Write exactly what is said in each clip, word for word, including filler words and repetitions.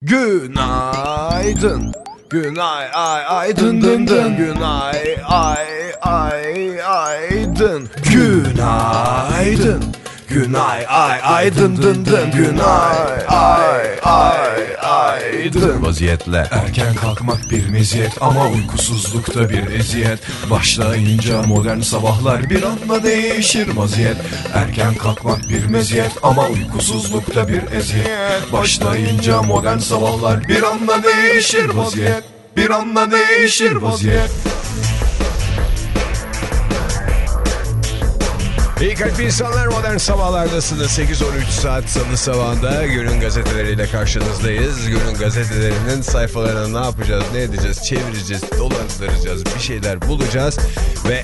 Günaydın. Günay ay ay dın dın dın. Günay ay ay ay dın. Günaydın. Günay ay ay dın dın dın. Günay ay ay ay dın. Vaziyetle Erken kalkmak bir meziyet ama uykusuzlukta bir eziyet. Başlayınca modern sabahlar bir anda değişir vaziyet. Erken kalkmak bir meziyet ama uykusuzlukta bir eziyet. Başlayınca modern sabahlar bir anda değişir vaziyet. Bir anda değişir vaziyet. İyi kalp insanlar, modern sabahlardasınız. sekiz on üç saat salı sabahında günün gazeteleriyle karşınızdayız. Günün gazetelerinin sayfalarına ne yapacağız, ne edeceğiz, çevireceğiz, dolandıracağız, bir şeyler bulacağız. Ve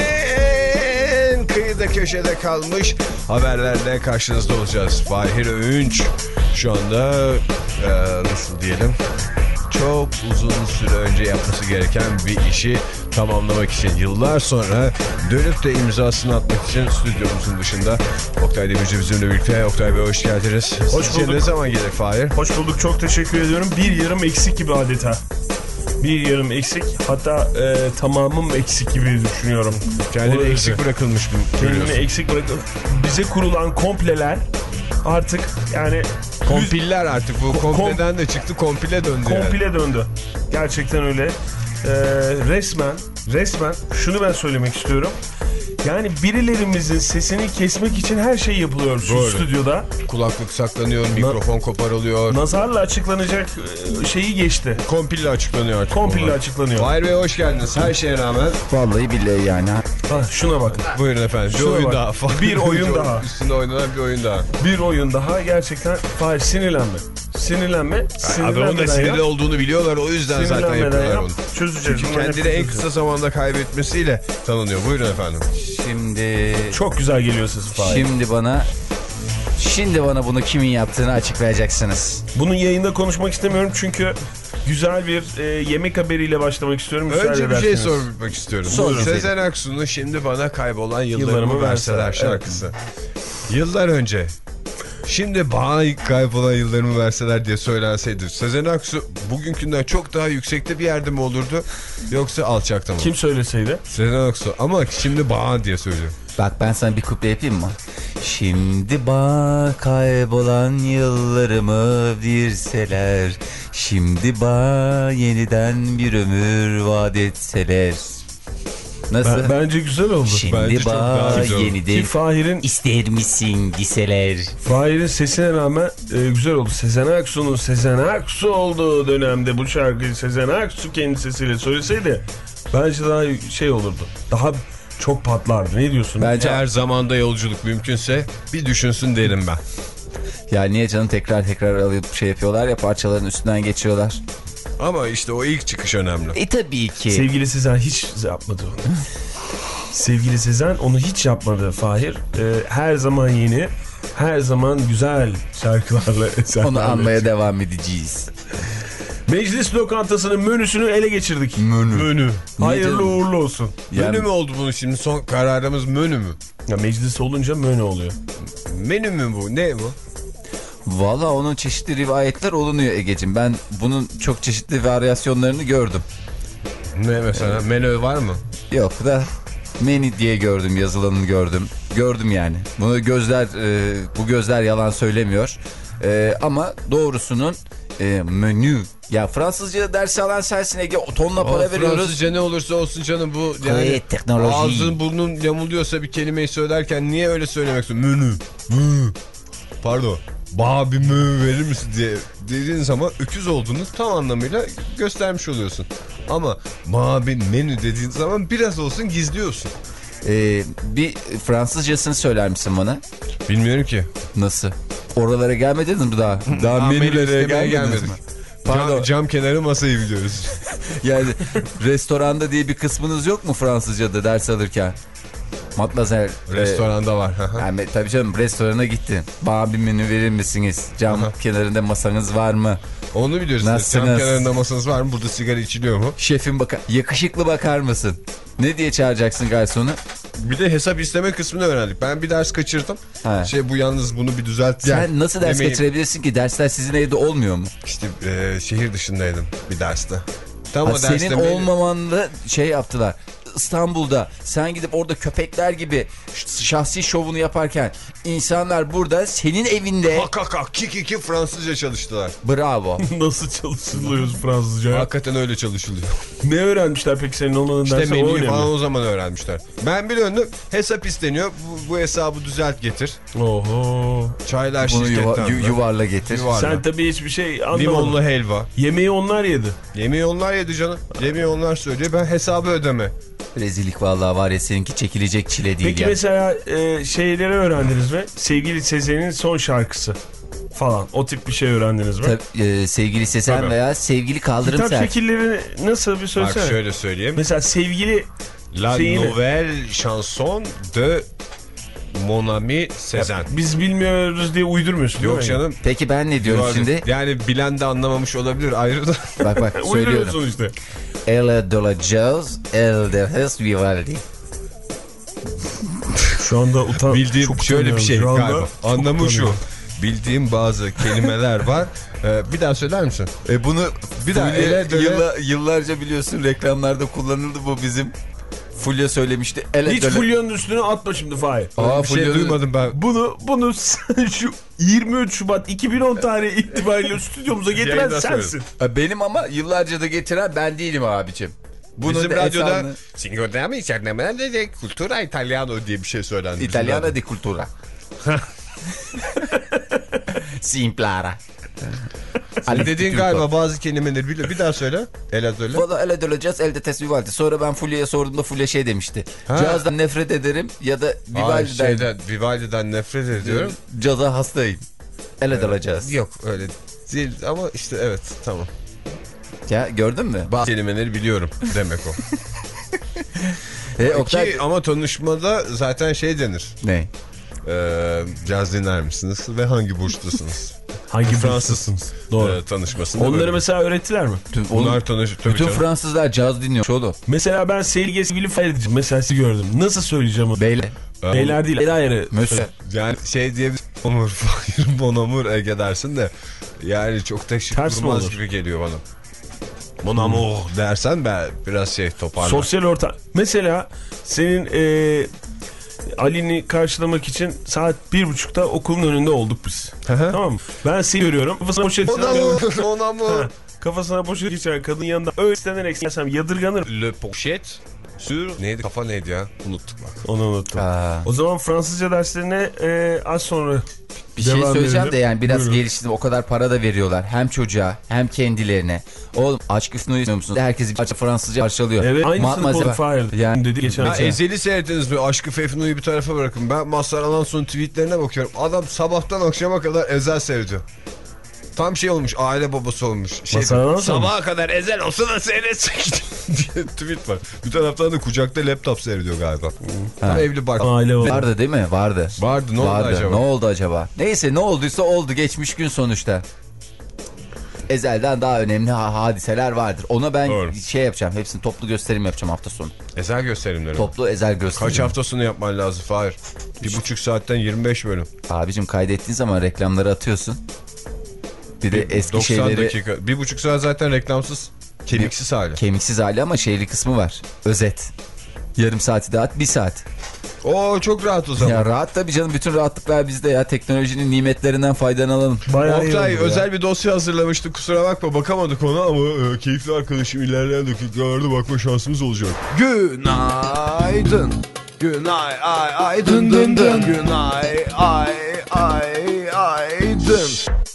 en kıyıda köşede kalmış haberlerle karşınızda olacağız. Fahir Öğünç şu anda e, nasıl diyelim, çok uzun süre önce yapması gereken bir işi tamamlamak için, yıllar sonra dönüp de imzasını atmak için stüdyomuzun dışında. Oktay Demirci bizimle birlikte. Oktay Bey hoş geldiniz. Hoş Sizce bulduk. ne zaman gelir Fahir? Hoş bulduk, çok teşekkür ediyorum. Bir yarım eksik gibi adeta. Bir yarım eksik, hatta e, tamamım eksik gibi düşünüyorum. Kendini eksik bırakılmış mı görüyorsun? Kendini eksik bırakılmış. Bize kurulan kompleler artık yani... Kompiller artık, bu kompleden de çıktı, kompile döndü. Kompile yani. döndü. Gerçekten öyle. Ee, resmen, resmen şunu ben söylemek istiyorum. Yani birilerimizin sesini kesmek için her şey yapılıyor şu Böyle. stüdyoda. Kulaklık saklanıyor, mikrofon koparılıyor. Nazarla açıklanacak şeyi geçti. Kompille açıklanıyor artık. Kompille açıklanıyor. Fahir Bey hoş geldiniz. Her şeye rağmen. Vallahi billahi yani. Ha, şuna bakın. Buyurun efendim. Bir Şuna oyun bak. daha. Bir oyun daha. Üstünde oynanan bir oyun daha. Bir oyun daha, gerçekten. Hayır, sinirlenme. Sinirlenme. Adamın da sinirli yap. olduğunu biliyorlar, o yüzden zaten Sinirlenmeden yapıyorlar yap. onu. Çözeceğiz. Çünkü Bunları kendini en çözeceğiz. kısa zamanda kaybetmesiyle tanınıyor. Buyurun efendim. Şimdi Çok güzel geliyor sesin Fahir. şimdi bana şimdi bana bunu kimin yaptığını açıklayacaksınız. Bunun yayında konuşmak istemiyorum çünkü güzel bir e, yemek haberiyle başlamak istiyorum. Önce Müsaade bir şey ederseniz. sormak istiyorum. Sorun. Sezen Aksu'nun Şimdi Bana Kaybolan Yıllarımı, Yıllarımı Verseler Verseler, şarkısı. Yıllar önce Şimdi Bana Kaybolan Yıllarımı Verseler diye söylenseydi, Sezen Aksu bugünkünden çok daha yüksekte bir yerde mi olurdu, yoksa alçakta mı? Kim söyleseydi? Sezen Aksu, ama Şimdi Bana diye söylüyor. Bak ben sana bir kuple yapayım mı? Şimdi bak kaybolan yıllarımı bilseler, şimdi bak yeniden bir ömür vaat etseler. Nasıl? Ben, bence güzel oldu. Şimdi bence çok daha bak güzel oldu. yeniden Ki Fahir'in ister misin deseler. Fahir'in sesine rağmen e, güzel oldu. Sezen Aksu'nun Sezen Aksu olduğu dönemde bu şarkıyı Sezen Aksu kendi sesiyle söyleseydi bence daha şey olurdu. Daha çok patlardı. Ne diyorsun? Bence Eğer zamanda yolculuk mümkünse bir düşünsün derim ben. ya niye canım tekrar tekrar alıp şey yapıyorlar ya, parçaların üstünden geçiyorlar. Ama işte o ilk çıkış önemli. E tabii ki. Sevgili Sezen hiç yapmadı onu. Sevgili Sezen onu hiç yapmadı Fahir. Ee, her zaman yeni, her zaman güzel şarkılarla eserlerle. Onu anmaya devam edeceğiz. Meclis lokantasının menüsünü ele geçirdik. Menü. Menü. Hayırlı canım? uğurlu olsun. Yani- Menü mü oldu bunu şimdi? Son kararımız menü mü? Ya meclis olunca menü oluyor. Menü mü bu? Ne bu? Valla onun çeşitli rivayetler olunuyor Egeciğim. Ben bunun çok çeşitli varyasyonlarını gördüm. Ne mesela? Menü var mı? Yok da menü diye gördüm, yazılanını gördüm. Gördüm yani. Bunu gözler, e, bu gözler yalan söylemiyor. E, ama doğrusunun e, menü. Ya Fransızca dersi alan sensin Ege. Tonla para O veriyoruz. Fransızca ne olursa olsun canım, bu yani Gayet teknoloji. ağzın burnun yamuluyorsa bir kelimeyi söylerken niye öyle söylemek istiyorsun? Menü. Menü. Pardon. Bana bir menü verir misin diye dediğin zaman öküz olduğunu tam anlamıyla göstermiş oluyorsun. Ama bana bir menü dediğin zaman biraz olsun gizliyorsun. E, bir Fransızcasını söyler misin bana? Bilmiyorum ki. Nasıl? Oralara gelmediniz mi daha? Daha menülere gel gelmediniz gelmedik. mi? Cam, Pardon. cam kenarı masayı biliyoruz. Yani restoranda diye bir kısmınız yok mu Fransızca'da ders alırken? Matmazel. Restoranda var. E, yani, tabii canım, restorana gittin. Bana bir menü verir misiniz? Cam Aha. kenarında masanız var mı? Onu biliyoruz. Nasılsınız? Cam kenarında masanız var mı? Burada sigara içiliyor mu? Şefim bakar. Yakışıklı bakar mısın? Ne diye çağıracaksın garsonu? Bir de hesap isteme kısmını öğrendik. Ben bir ders kaçırdım. Ha. Şey bu yalnız bunu bir düzelt. Sen Yani, nasıl ders yemeği... kaçırabilirsin ki? Dersler sizin evde olmuyor mu? İşte e, şehir dışındaydım bir derste. Tam Ha, o senin derste olmamanla şey yaptılar. İstanbul'da sen gidip orada köpekler gibi şahsi şovunu yaparken insanlar burada senin evinde. Hak hak hak ki ki ki Fransızca çalıştılar. Bravo. Nasıl çalışılıyoruz Fransızca? Hakikaten öyle çalışılıyor. Ne öğrenmişler peki senin olmadığın İşte derse? menüyü falan o zaman öğrenmişler. Ben bir döndüm, hesap isteniyor. Bu, bu hesabı düzelt getir. Oho. Çaylar Bunu yuva, şirketten. yu, yuvarla getir. Yuvarla. Sen tabii hiçbir şey anlamadın. Limonlu helva. Yemeği onlar yedi. Yemeği onlar yedi canım. Yemeği onlar söylüyor. Ben hesabı ödeme. Rezillik vallahi var ya, seninki çekilecek çile değil. Peki ya. mesela e, şeyleri öğrendiniz mi? Sevgili Sezen'in son şarkısı falan. O tip bir şey öğrendiniz mi? Tabii, e, sevgili Sezen Tabii. veya sevgili Kaldırım Kitap Sert. şekilleri nasıl bir söylesene. Bak şöyle söyleyeyim. Mesela sevgili La şeyini... nouvelle chanson de Mon ami Sezen. Biz bilmiyoruz diye uydurmuyorsun değil Yok mi? canım. Peki ben ne diyorum Yuvarlı. şimdi? Yani bilen de anlamamış olabilir ayrı da. Bak bak söylüyorum. Uyduruyorsun işte. Elle de la jazz, elle de hes Vivaldi. Şu anda utan... Bildiğim çok şöyle bir şey utanıyorum. Şu anda galiba. çok Anlamı şu. utanıyorum. Bildiğim bazı kelimeler var. Ee, bir daha söyler misin? E bunu Bir daha Fulya ele döne- yılla- yıllarca biliyorsun reklamlarda kullanıldı bu bizim. Fulya söylemişti. Ele Hiç döne- Fulya'nın üstüne atma şimdi Fahir. Aa, bir şey Fulya'nın- duymadım ben. Bunu bunu sen şu yirmi üç Şubat iki bin on tarihi itibariyle stüdyomuza getiren Yayından sensin. Ha, benim ama yıllarca da getiren ben değilim abicim. Bunun Bizim da radyoda hesabını- Singolami içerlemede de Cultura Italiano diye bir şey söylendi. bizim İtalyana radyoda. di cultura. Simplara. Senin dediğin galiba bazı kelimeleri biliyor. Bir daha söyle. Ela söyle. Valla ele döleceğiz elde tes Vivaldi. Sonra ben Fulya'ya sorduğumda Fulya şey demişti. Ha. Cazdan nefret ederim ya da Ay, Vivaldi'den şeyden, Vivaldi'den nefret ediyorum. caza hastayım. Ele döleceğiz. Yok öyle değil ama işte evet tamam. Ya gördün mü? Bazı kelimeleri biliyorum demek o. E, Oktay... Ki, ama tanışmada zaten şey denir. Ne? Ee, caz dinler misiniz ve hangi burçlusunuz? Hangi Fransızsınız? Doğru. Ee, tanışmasında Onları böyle. mesela öğrettiler mi? Bütün, Onlar tanış tabii bütün canım. Fransızlar caz dinliyor oğlum. Mesela ben sevgili sevgili Fahir diyeceğim. Mesela sizi gördüm. Nasıl söyleyeceğim onu? Beyle. Beyler değil. El ayrı. Mösyö. Yani şey diye bir Bonamur, Fahir Bonamur Ege dersin de yani çok da şık Ters mi durmaz olur? gibi geliyor bana. Bonamur dersen ben biraz şey toparlar. Sosyal ortam. Mesela senin e, Ali'ni karşılamak için saat bir buçukta okulun önünde olduk biz. Tamam mı? Ben seni görüyorum. Kafasına poşet Bonamur, Bonamur. Ha, kafasına poşet geçen kadın yanında öyle istenerek gelsem yadırganırım. Le pochette sur... Neydi? Kafa neydi ya? Unuttuk bak. Onu unuttum. Aa. O zaman Fransızca derslerine e, az sonra Bir şey devam söyleyeceğim edelim. de yani biraz Buyurun. geliştirdim. O kadar para da veriyorlar. Hem çocuğa hem kendilerine. Oğlum aşk üfünü izliyor musunuz? Herkes bir Fransızca parçalıyor. Evet aynısını Matmazel- konu Fahir Yani- dedi geçen Ha, sene. Ezeli seyrettiniz mi? Aşkı Fefnu'yu bir tarafa bırakın. Ben Mazhar Alanson'un tweetlerine bakıyorum. Adam sabahtan akşama kadar Ezel seyrediyor. Tam şey olmuş, aile babası olmuş. Şey, Mazhar Alanson sabaha kadar Ezel olsa da seyretsek diye tweet var. Bir taraftan da kucakta laptop seyrediyor galiba. Tam Ha. evli bak. Aile var. Vardı değil mi? Vardı. Vardı, ne oldu Vardı. acaba? Ne oldu acaba? Neyse ne olduysa oldu. Geçmiş gün sonuçta. Ezel'den daha önemli ha- hadiseler vardır. Ona ben Doğru. şey yapacağım. Hepsini toplu gösterim yapacağım hafta sonu. Ezel gösterimleri. Toplu Ezel gösterim. Kaç hafta sonu yapman lazım Fahir? Bir buçuk saatten yirmi beş bölüm. Abicim kaydettiğin zaman reklamları atıyorsun. Bir de eski doksan şeyleri dakika. Bir buçuk saat zaten reklamsız. Kemiksiz hali. kemiksiz hali ama şeyli kısmı var. Özet. Yarım saati de at, bir saat. Oo çok rahat o zaman. Ya rahat tabii canım, bütün rahatlıklar bizde ya. Teknolojinin nimetlerinden faydalanalım. Bayağı iyi Oktay oldu ya. özel bir dosya hazırlamıştık, kusura bakma bakamadık ona ama e, keyifli arkadaşım ilerleyen dakikalarda bakma şansımız olacak. Günaydın. Günay ay ay dın dın dın. Günay ay ay ay dın.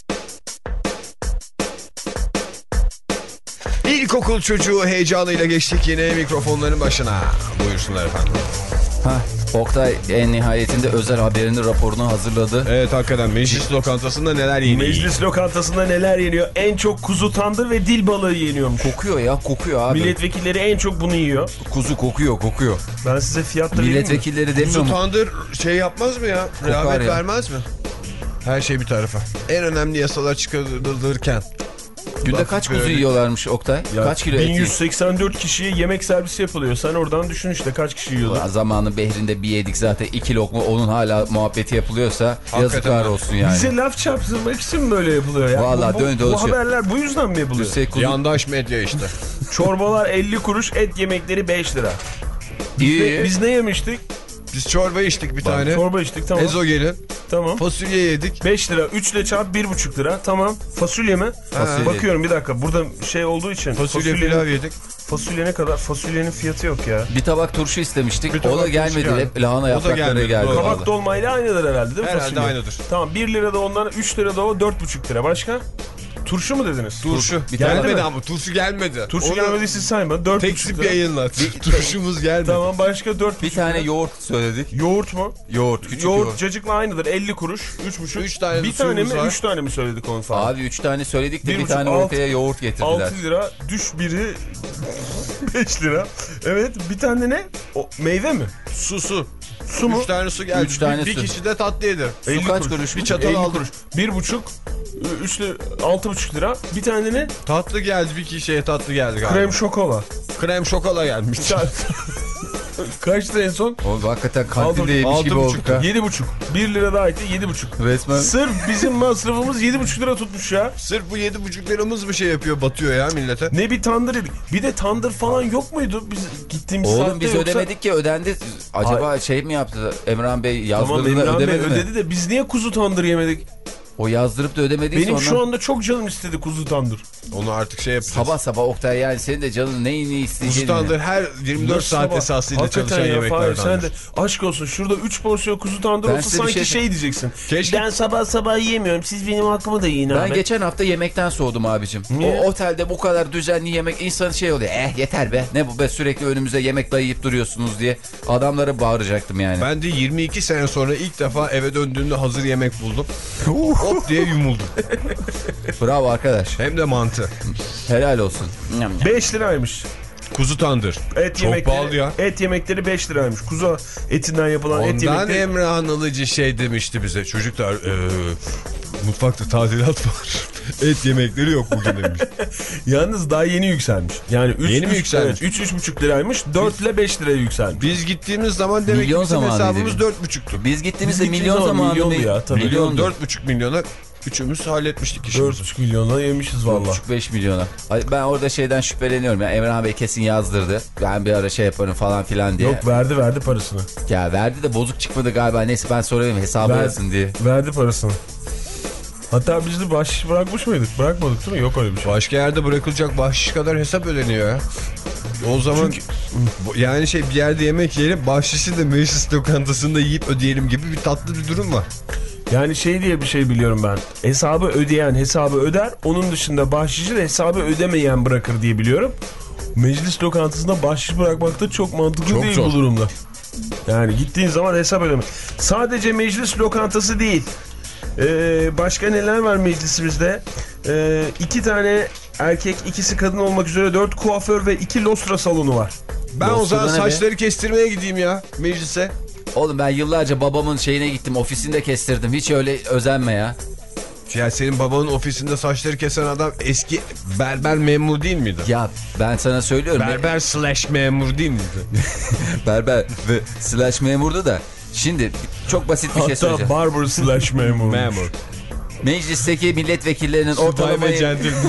İlkokul çocuğu heyecanıyla geçtik yine mikrofonların başına. Buyursunlar efendim. Hah, Oktay en nihayetinde özel haberini, raporunu hazırladı. Evet hakikaten meclis lokantasında neler yeniyor? Meclis lokantasında neler yeniyor? En çok kuzu tandır ve dil balığı yeniyormuş. Kokuyor ya, kokuyor abi. Milletvekilleri en çok bunu yiyor. Kuzu kokuyor, kokuyor. Ben size fiyatları vereyim mi? Milletvekilleri demiyor Kuzu mu? tandır şey yapmaz mı ya? Rehavet ya. vermez mi? Her şey bir tarafa. En önemli yasalar çıkarılırken Günde kaç kuzu yiyorlarmış Oktay? Ya, kaç kilo et bin yüz seksen dört kişiye yemek servisi yapılıyor. Sen oradan düşün işte kaç kişi yiyorlar. Zamanın behrinde bir yedik zaten iki lokma, onun hala muhabbeti yapılıyorsa hakikaten yazıklar olsun yani. Bize laf çarptırmak için mi böyle yapılıyor ya? Vallahi bu, dön bu, dolaşıyor. bu haberler bu yüzden mi yapılıyor? Kuzu... Yandaş medya işte. Çorbalar elli kuruş, et yemekleri beş lira. Biz, İyi. ne, biz ne yemiştik? Biz çorba içtik bir tane. Çorba içtik, tamam. Ezogelin. Tamam. Fasulye yedik. beş lira. üç ile çarp bir buçuk lira. Tamam. Fasulye mi? Fasulye. Bakıyorum bir dakika. Burada şey olduğu için. Fasulye pilav yedik. Fasulye ne kadar? Fasulyenin fiyatı yok ya. Bir tabak turşu istemiştik. Bir tabak O da gelmedi. turşu Hep lahana yaprakları gelmedi, geldi. doğru. Kabak dolmayla aynıdır herhalde değil mi? Herhalde fasulye? aynıdır. Tamam, bir lira da ondan, üç lira da o, dört buçuk lira. Başka? Turşu mu dediniz? Turşu. Bir Gelmedi tane- ama turşu gelmedi. Turşu Onu gelmediyse sayma. dört buçuk Teksip lira. yayınla. Turşumuz gelmedi. Tamam, başka dört Bir buçuk tane lira. yoğurt söyledik. Yoğurt mu? Yoğurt. Küçük Yoğurt, yoğurt. cacıkla aynıdır. elli kuruş. üç buçuk. Üç tane bir de tane mi? suyumuz var. üç tane mi söyledik onu falan? Abi üç tane söyledik de Bir bir, buçuk, tane alt- ortaya yoğurt getirdiler. altı lira. Düş biri beş lira. Evet, bir tane ne? O, meyve mi? Su su. Su mu? Üç tane su geldi. Üç tane bir, bir su. kişi de tatlı yedi. elli kaç kuruş? Bir çatal elli aldım. kuruş. Bir buçuk. Üç lira. Altı buçuk lira. Bir tane ne? Tatlı geldi, bir kişiye tatlı geldi galiba. Krem şokola. Krem şokola gelmiş. Kaçtı en son? O hakikaten Altı- kantindeymiş altı gibi buçuk. olduk ha. Yedi buçuk. Bir lira daha etti. Yedi buçuk. Resmen. Sırf bizim masrafımız yedi buçuk lira tutmuş ya. Sırf bu yedi buçuk liramız bir şey yapıyor, batıyor ya millete. Ne bir tandır yedik. Bir de tandır falan yok muydu biz gittiğimiz saatte? Oğlum biz yoksa... ödemedik ki, ödendi. Acaba şey mi yaptı? Emrah Bey Tamam, yazdırdı da Emrah Bey ödemedi mi? ödedi de biz niye kuzu tandır yemedik? O yazdırıp da ödemediyse Benim ondan... şu anda çok canım istedi kuzu tandır. Onu artık şey yapacağız. Sabah sabah Oktay, yani senin de canın neyini isteyeceğini. Kuzu tandır her yirmi dört Nasıl saat sabah? esasıyla Hakikaten çalışan ya, Fahir, yemeklerden. sen de aşk olsun, şurada üç porsiyon kuzu tandır Ben olsa size bir sanki şey- şey diyeceksin. Keşke- Ben sabah sabah yiyemiyorum, siz benim hakkımı da yiyin Ben abi. geçen hafta yemekten soğudum abicim. Niye? O otelde bu kadar düzenli yemek insanın şey oluyor. Eh yeter be. Ne bu be, sürekli önümüze yemek dayayıp duruyorsunuz diye adamlara bağıracaktım yani. Ben de yirmi iki sene sonra ilk defa eve döndüğümde hazır yemek buldum. Hop diye yumuldum. Bravo arkadaş. Hem de mantı. Helal olsun. beş liraymış. Kuzu tandır. Et Çok yemekleri, pahalı ya. Et yemekleri beş liraymış. Kuzu etinden yapılan et Ondan yemekleri. Emre Anılıcı şey demişti bize. Çocuklar ee, mutfakta tadilat var. Et yemekleri yok bugün demiş. Yalnız daha yeni yükselmiş. Yani üç, Yeni mi üç- yükselmiş? Evet, üç üç buçuk liraymış. dört ile beş liraya yükselmiş. Biz gittiğimiz zaman demek Milyon ki bizim zamanıydı hesabımız bizim. dört buçuktu. Biz gittiğimizde Biz milyon gittiğimiz zaman zamanı milyondu mı? ya, tabii. Milyondu. Dört buçuk milyona üçümüz halletmiştik işimizi. dört buçuk milyona yemişiz valla. beş milyona. Ay, ben orada şeyden şüpheleniyorum ya. Emrah Bey kesin yazdırdı. Ben bir ara şey yaparım falan filan diye. Yok, verdi verdi parasını. Ya verdi de bozuk çıkmadı galiba. Neyse ben sorayım hesabı Ver- yazsın diye. Verdi parasını. Hatta biz de bahşiş bırakmış mıydık? Bırakmadık değil mi? Yok öyle bir şey. Başka yerde bırakılacak bahşiş kadar hesap ödeniyor ya. O zaman Çünkü- bu- yani şey bir yerde yemek yiyelim, bahşişi de meclis lokantasında yiyip ödeyelim gibi bir tatlı bir durum var. Yani şey diye bir şey biliyorum ben. Hesabı ödeyen hesabı öder. Onun dışında bahşişi de hesabı ödemeyen bırakır diye biliyorum. Meclis lokantasında bahşiş bırakmak da çok mantıklı Çok değil zor. bu durumda. Yani gittiğin zaman hesap ödeme. Sadece meclis lokantası değil. Ee, başka neler var meclisimizde? Ee, iki tane erkek, ikisi kadın olmak üzere dört kuaför ve iki lostra salonu var. Ben o zaman Dostluğuna ne be? saçları kestirmeye gideyim ya meclise. Oğlum ben yıllarca babamın şeyine gittim. Ofisinde kestirdim. Hiç öyle özenme ya. Ya senin babanın ofisinde saçları kesen adam eski berber memur değil miydi? Ya ben sana söylüyorum. Berber slash memur değil miydi? Berber ve slash memurdu da. Şimdi çok basit bir şey Hatta söyleyeceğim. barber slash memur. Memur. Meclisteki milletvekillerinin Subay ortalama ve gentleman.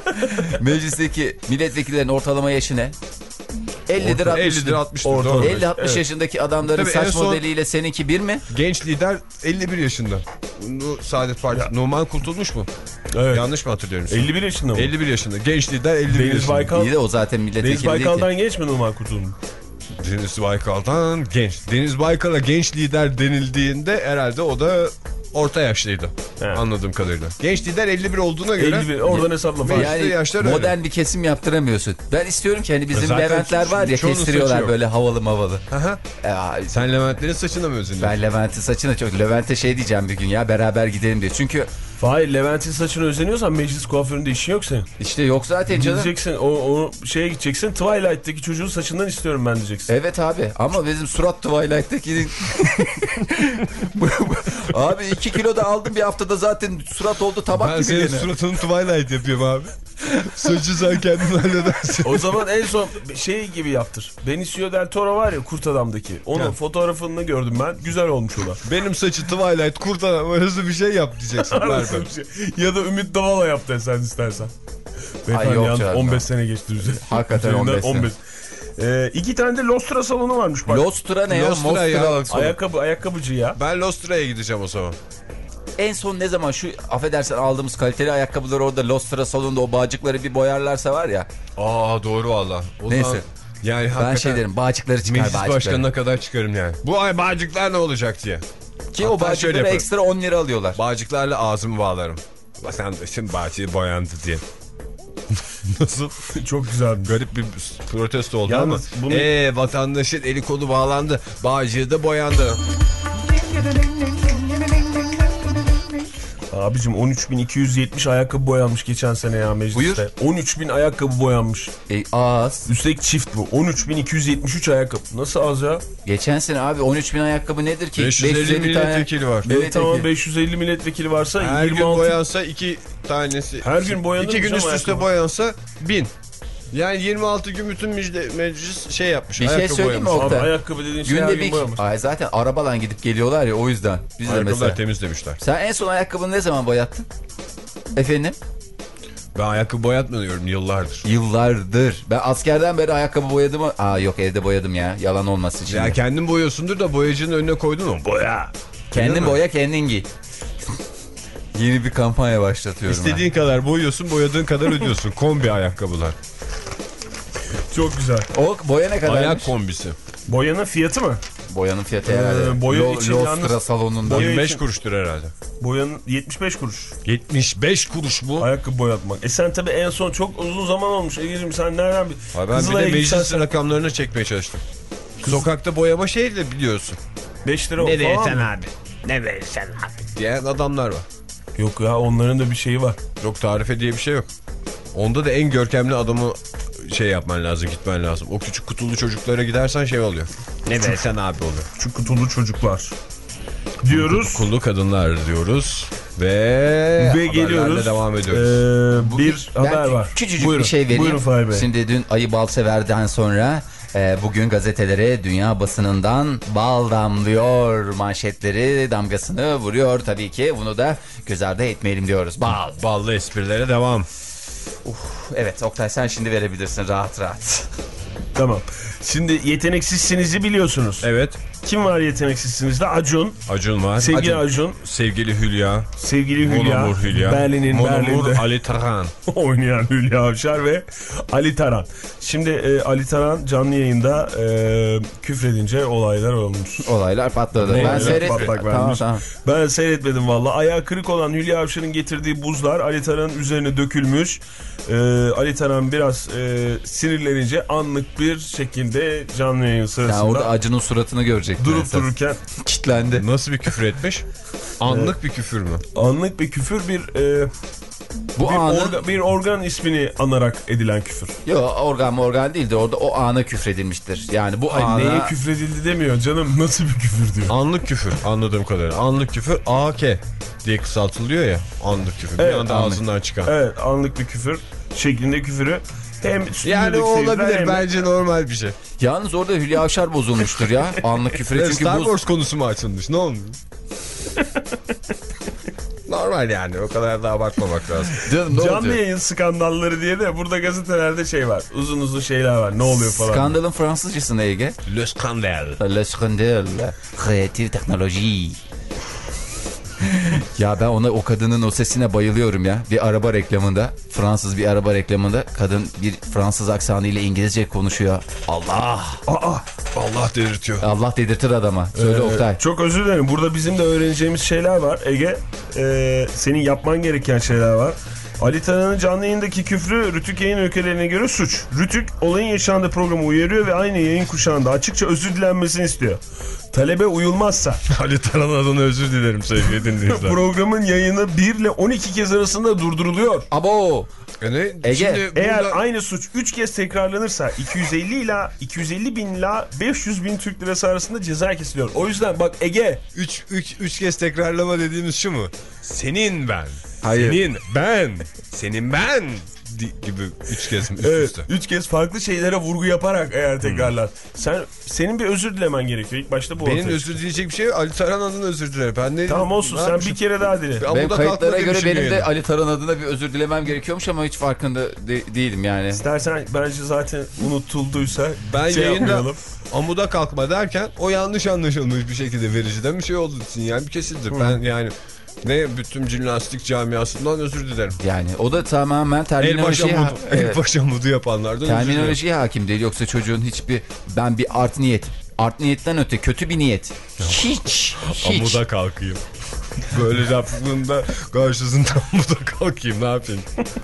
meclisteki milletvekillerinin ortalama yaşı ne? ellidir altmıştır. ellidir altmıştır. Ortalama. Doğru. elli altmış Evet. yaşındaki adamların Tabii en saç son- modeliyle seninki bir mi? Genç lider elli bir yaşında. Bu Saadet Partisi. Numan Kurtulmuş mu? Evet. Yanlış mı hatırlıyorum? elli bir yaşında mı? elli bir yaşında. Genç lider elli bir Deniz yaşında. Baykal. İyi de o zaten Deniz milletvekili değil ki. Baykal'dan genç mi Numan Kurtulmuş? Deniz Baykal'dan genç. Deniz Baykal'a genç lider denildiğinde herhalde o da orta yaşlıydı. Evet. Anladığım kadarıyla. Genç lider elli bir olduğuna göre. elli bir, oradan hesaplama. Yani- Yani yaşlar öyle. modern bir kesim yaptıramıyorsun. Ben istiyorum ki hani bizim Zaten Leventler var ya, çoğunun kestiriyorlar saçı yok. böyle havalı mavalı. Aha. Ya, Sen Leventlerin saçına mı özeniyorsun? ben Levent'in saçına çok... Levent'e şey diyeceğim bir gün ya, beraber gidelim diye. Çünkü Hayır, Levent'in saçını özeniyorsan meclis kuaföründe işin yok senin. işte yok zaten canım. Gideceksin o, o şeye gideceksin, Twilight'teki çocuğun saçından istiyorum ben diyeceksin. Evet abi, ama bizim surat Twilight'taki... Abi iki kilo da aldım bir haftada, zaten surat oldu tabak Ben gibi senin gene. suratını Twilight yapıyorum abi. Saçı sen kendin halledersin. O zaman en son şey gibi yaptır. Benicio del Toro var ya Kurt Adam'daki. Onun Ya. fotoğrafını gördüm ben. Güzel olmuş o da. Benim saçı Twilight Kurt Adam arası bir şey yap diyeceksin. Arası bir şey. Ya da Ümit Davala yap de sen istersen. Ay Beyefendi yok yalnız canım. on beş sene geçti üzeri. Hakikaten on beş sene. Ee, iki tane de Lostra salonu varmış bak. Lostra ne ya? Lostra ya. Mostra. Ayakkabı, ayakkabıcı ya. Ben Lostra'ya gideceğim o zaman. En son ne zaman şu affedersen aldığımız kaliteli ayakkabıları orada Lostra salonunda o bağcıkları bir boyarlarsa var ya. Aa doğru valla. Neyse. Zaman, yani Ben hakikaten şey derim bağcıkları çıkar meclis bağcıkları. başkanına kadar çıkarım yani. Bu ay bağcıklar ne olacak diye. Ki o Hatta şöyle bağcıkları yaparım. ekstra on lira alıyorlar. Bağcıklarla ağzımı bağlarım. Vatandaşın bağcığı boyandı diye. Nasıl? Çok güzel. Garip bir protesto oldu Yalnız ama. bunu- Eee vatandaşın eli kolu bağlandı. Bağcığı da boyandı. Abicim on üç bin iki yüz yetmiş ayakkabı boyanmış geçen sene ya mecliste. on üç bin ayakkabı boyanmış. E, az. Üstelik çift bu. on üç bin iki yüz yetmiş üç ayakkabı. Nasıl az ya? Geçen sene abi on üç bin ayakkabı nedir ki? beş yüz elli milletvekili var. Evet tamam beş yüz elli milletvekili varsa Her yirmi gün altı. boyansa iki tanesi. Her gün boyanır İki mı gün canım üst üste ayakkabı? boyansa bin. Yani yirmi altı gün bütün meclis, meclis şey yapmış. Bir şey ayakkabı söyleyeyim mi boyamış. Abi Oktay? ayakkabı dediğin şey her Günde gün bir... boyamış. Ay zaten arabadan gidip geliyorlar ya o yüzden. Biz de Ayakkabılar mesela. temizlemişler. Sen en son ayakkabını ne zaman boyattın? Efendim? Ben ayakkabı boyatmıyorum yıllardır. Yıllardır. Ben askerden beri ayakkabı boyadım. Aa yok evde boyadım ya. Yalan olmasın şimdi. Ya kendin boyuyorsundur da boyacının önüne koydun mu? Boya. Kendin Değil mi? boya kendin giy. Yeni bir kampanya başlatıyorum. İstediğin kadar boyuyorsun, boyadığın kadar ödüyorsun. Kombi ayakkabılar. Çok güzel. ben. O boya ne kadar? Ayak kombisi. Boyanın fiyatı mı? Boyanın fiyatı herhalde. Ee, boya Lo- için Lostra yalnız- salonunda. Boya- yirmi beş için- kuruştur herhalde. Boyanın yetmiş beş kuruş. yetmiş beş kuruş bu. Ayakkabı boyatmak. E sen tabii en son çok uzun zaman olmuş. Ege'cim sen nereden bir... Ay ben bir Kızılay'a de meclis gitsen rakamlarını çekmeye çalıştım. Sokakta boyama şey de biliyorsun. beş lira Ne falan verirsen mı? abi. Ne verirsen abi. Diyen adamlar var. Yok ya onların da bir şeyi var. Yok tarife diye bir şey yok. Onda da en görkemli adamı şey yapman lazım, gitmen lazım. O küçük kutulu çocuklara gidersen şey oluyor. Ne versen abi oluyor. Küçük kutulu çocuklar. Diyoruz. Kullu kadınlar diyoruz. Ve, Ve geliyoruz. devam ediyoruz. Ee, bir Ben haber var. Küçücük Buyurun. bir şey vereyim. Buyurun Fahir Bey. Şimdi dün Ayı Balsever'den sonra e, bugün gazetelere dünya basınından bal damlıyor manşetleri damgasını vuruyor. Tabii ki bunu da göz ardı etmeyelim diyoruz. Bal. Ballı esprilere devam. Evet Oktay sen şimdi verebilirsin rahat rahat. Tamam. Şimdi yeteneksizsinizi biliyorsunuz. Evet. Kim var yeteneksizsinizde? Acun. Acun var. Sevgili Acun. Acun. Sevgili Hülya. Sevgili Hülya. Monomur Hülya. Berlin'in Monomur Berlin'de Ali Tarhan. oynayan Hülya Avşar ve Ali Taran. Şimdi e, Ali Taran canlı yayında e, küfredince olaylar olmuş. Olaylar patladı. Olaylar Ben seyret. patlak Tamam vermiş. tamam. Ben seyretmedim valla. Ayağı kırık olan Hülya Avşar'ın getirdiği buzlar Ali Taran'ın üzerine dökülmüş. Ee, Ali Taran biraz e, sinirlenince anlık bir şekilde canlı yayın sırasında Ya orada Acun'un suratını görecek. durup mesela. dururken Kitlendi. Nasıl bir küfür etmiş? Anlık bir küfür mü? anlık bir küfür bir e, Bu bir, anı... orga, bir organ ismini anarak edilen küfür. Yok organ morgan değildi. Orada o ana küfredilmiştir. Yani bu Ay, ana... neye küfredildi demiyor canım, nasıl bir küfür diyor. Anlık küfür anladığım kadarıyla. Anlık küfür A K diye kısaltılıyor ya. Anlık küfür. Evet, bir anda anlık. ağzından çıkan. Evet, anlık bir küfür şeklinde küfürü hem Yani o stüdyodaki olabilir. seyirciler hem- Bence normal bir şey. Yalnız orada Hülya Avşar bozulmuştur ya. Anlık küfre çünkü Star bu... Wars konusu mu açılmış? Ne olmuş? Normal yani. O kadar da abartmamak lazım. Canım, ne Canlı olacak? yayın skandalları diye de burada gazetelerde şey var. Uzun uzun şeyler var. Ne oluyor falan. Skandalın Fransızcası ne Ege? Le scandal. Le scandal. Kreatif teknoloji. Ya ben ona o kadının o sesine bayılıyorum ya. Bir araba reklamında, Fransız bir araba reklamında kadın bir Fransız aksanıyla İngilizce konuşuyor. Allah! Aa, Allah delirtiyor. Allah dedirtir adama. Söyle Ee, Oktay. Çok özür dilerim. Burada bizim de öğreneceğimiz şeyler var. Ege, e, senin yapman gereken şeyler var. Ali Taran'ın canlı yayındaki küfrü Rütük yayın ülkelerine göre suç. Rütük olayın yaşandığı programı uyarıyor ve aynı yayın kuşağında açıkça özür dilenmesini istiyor. Talebe uyulmazsa Ali Taran adına özür dilerim sevgili dinleyiciler. programın yayını bir ile on iki kez arasında durduruluyor. Abo! Yani Ege, şimdi Eğer burada... aynı suç üç kez tekrarlanırsa iki yüz elli ila iki yüz elli bin ila beş yüz bin Türk lirası arasında ceza kesiliyor. O yüzden bak Ege, Üç, üç, üç kez tekrarlama dediğimiz şu mu? Senin ben. Hayır. Senin ben. Senin ben. Gibi üç kez üst Evet, üste. üç kez farklı şeylere vurgu yaparak eğer tekrarlar. Hmm. Sen Senin bir özür dilemen gerekiyor. İlk başta bu Benim ortaya özür dileyecek bir şey yok. Ali Taran adına özür dilerim. Ben ne Tamam olsun sen yapmışım? bir kere daha dile. Benim kayıtlara göre benim yani. de Ali Taran adına bir özür dilemem gerekiyormuş ama hiç farkında de değilim yani. İstersen bence zaten unutulduysa Ben şey yayında yapmayalım. amuda kalkma derken o yanlış anlaşılmış bir şekilde vericiden bir şey oldu. Sinyal bir kesildi. Hmm. Ben yani ne bütün jimnastik camiasından özür dilerim. Yani o da tamamen terminolojiye El baş amudu, evet. el baş amudu yapanlardan terminolojiye hakim değil. Yoksa çocuğun hiçbir ben bir art niyet. Art niyetten öte kötü bir niyet. Hiç. Hiç. Amuda kalkayım. Böyle yaptığında karşısında amuda kalkayım ne yapayım?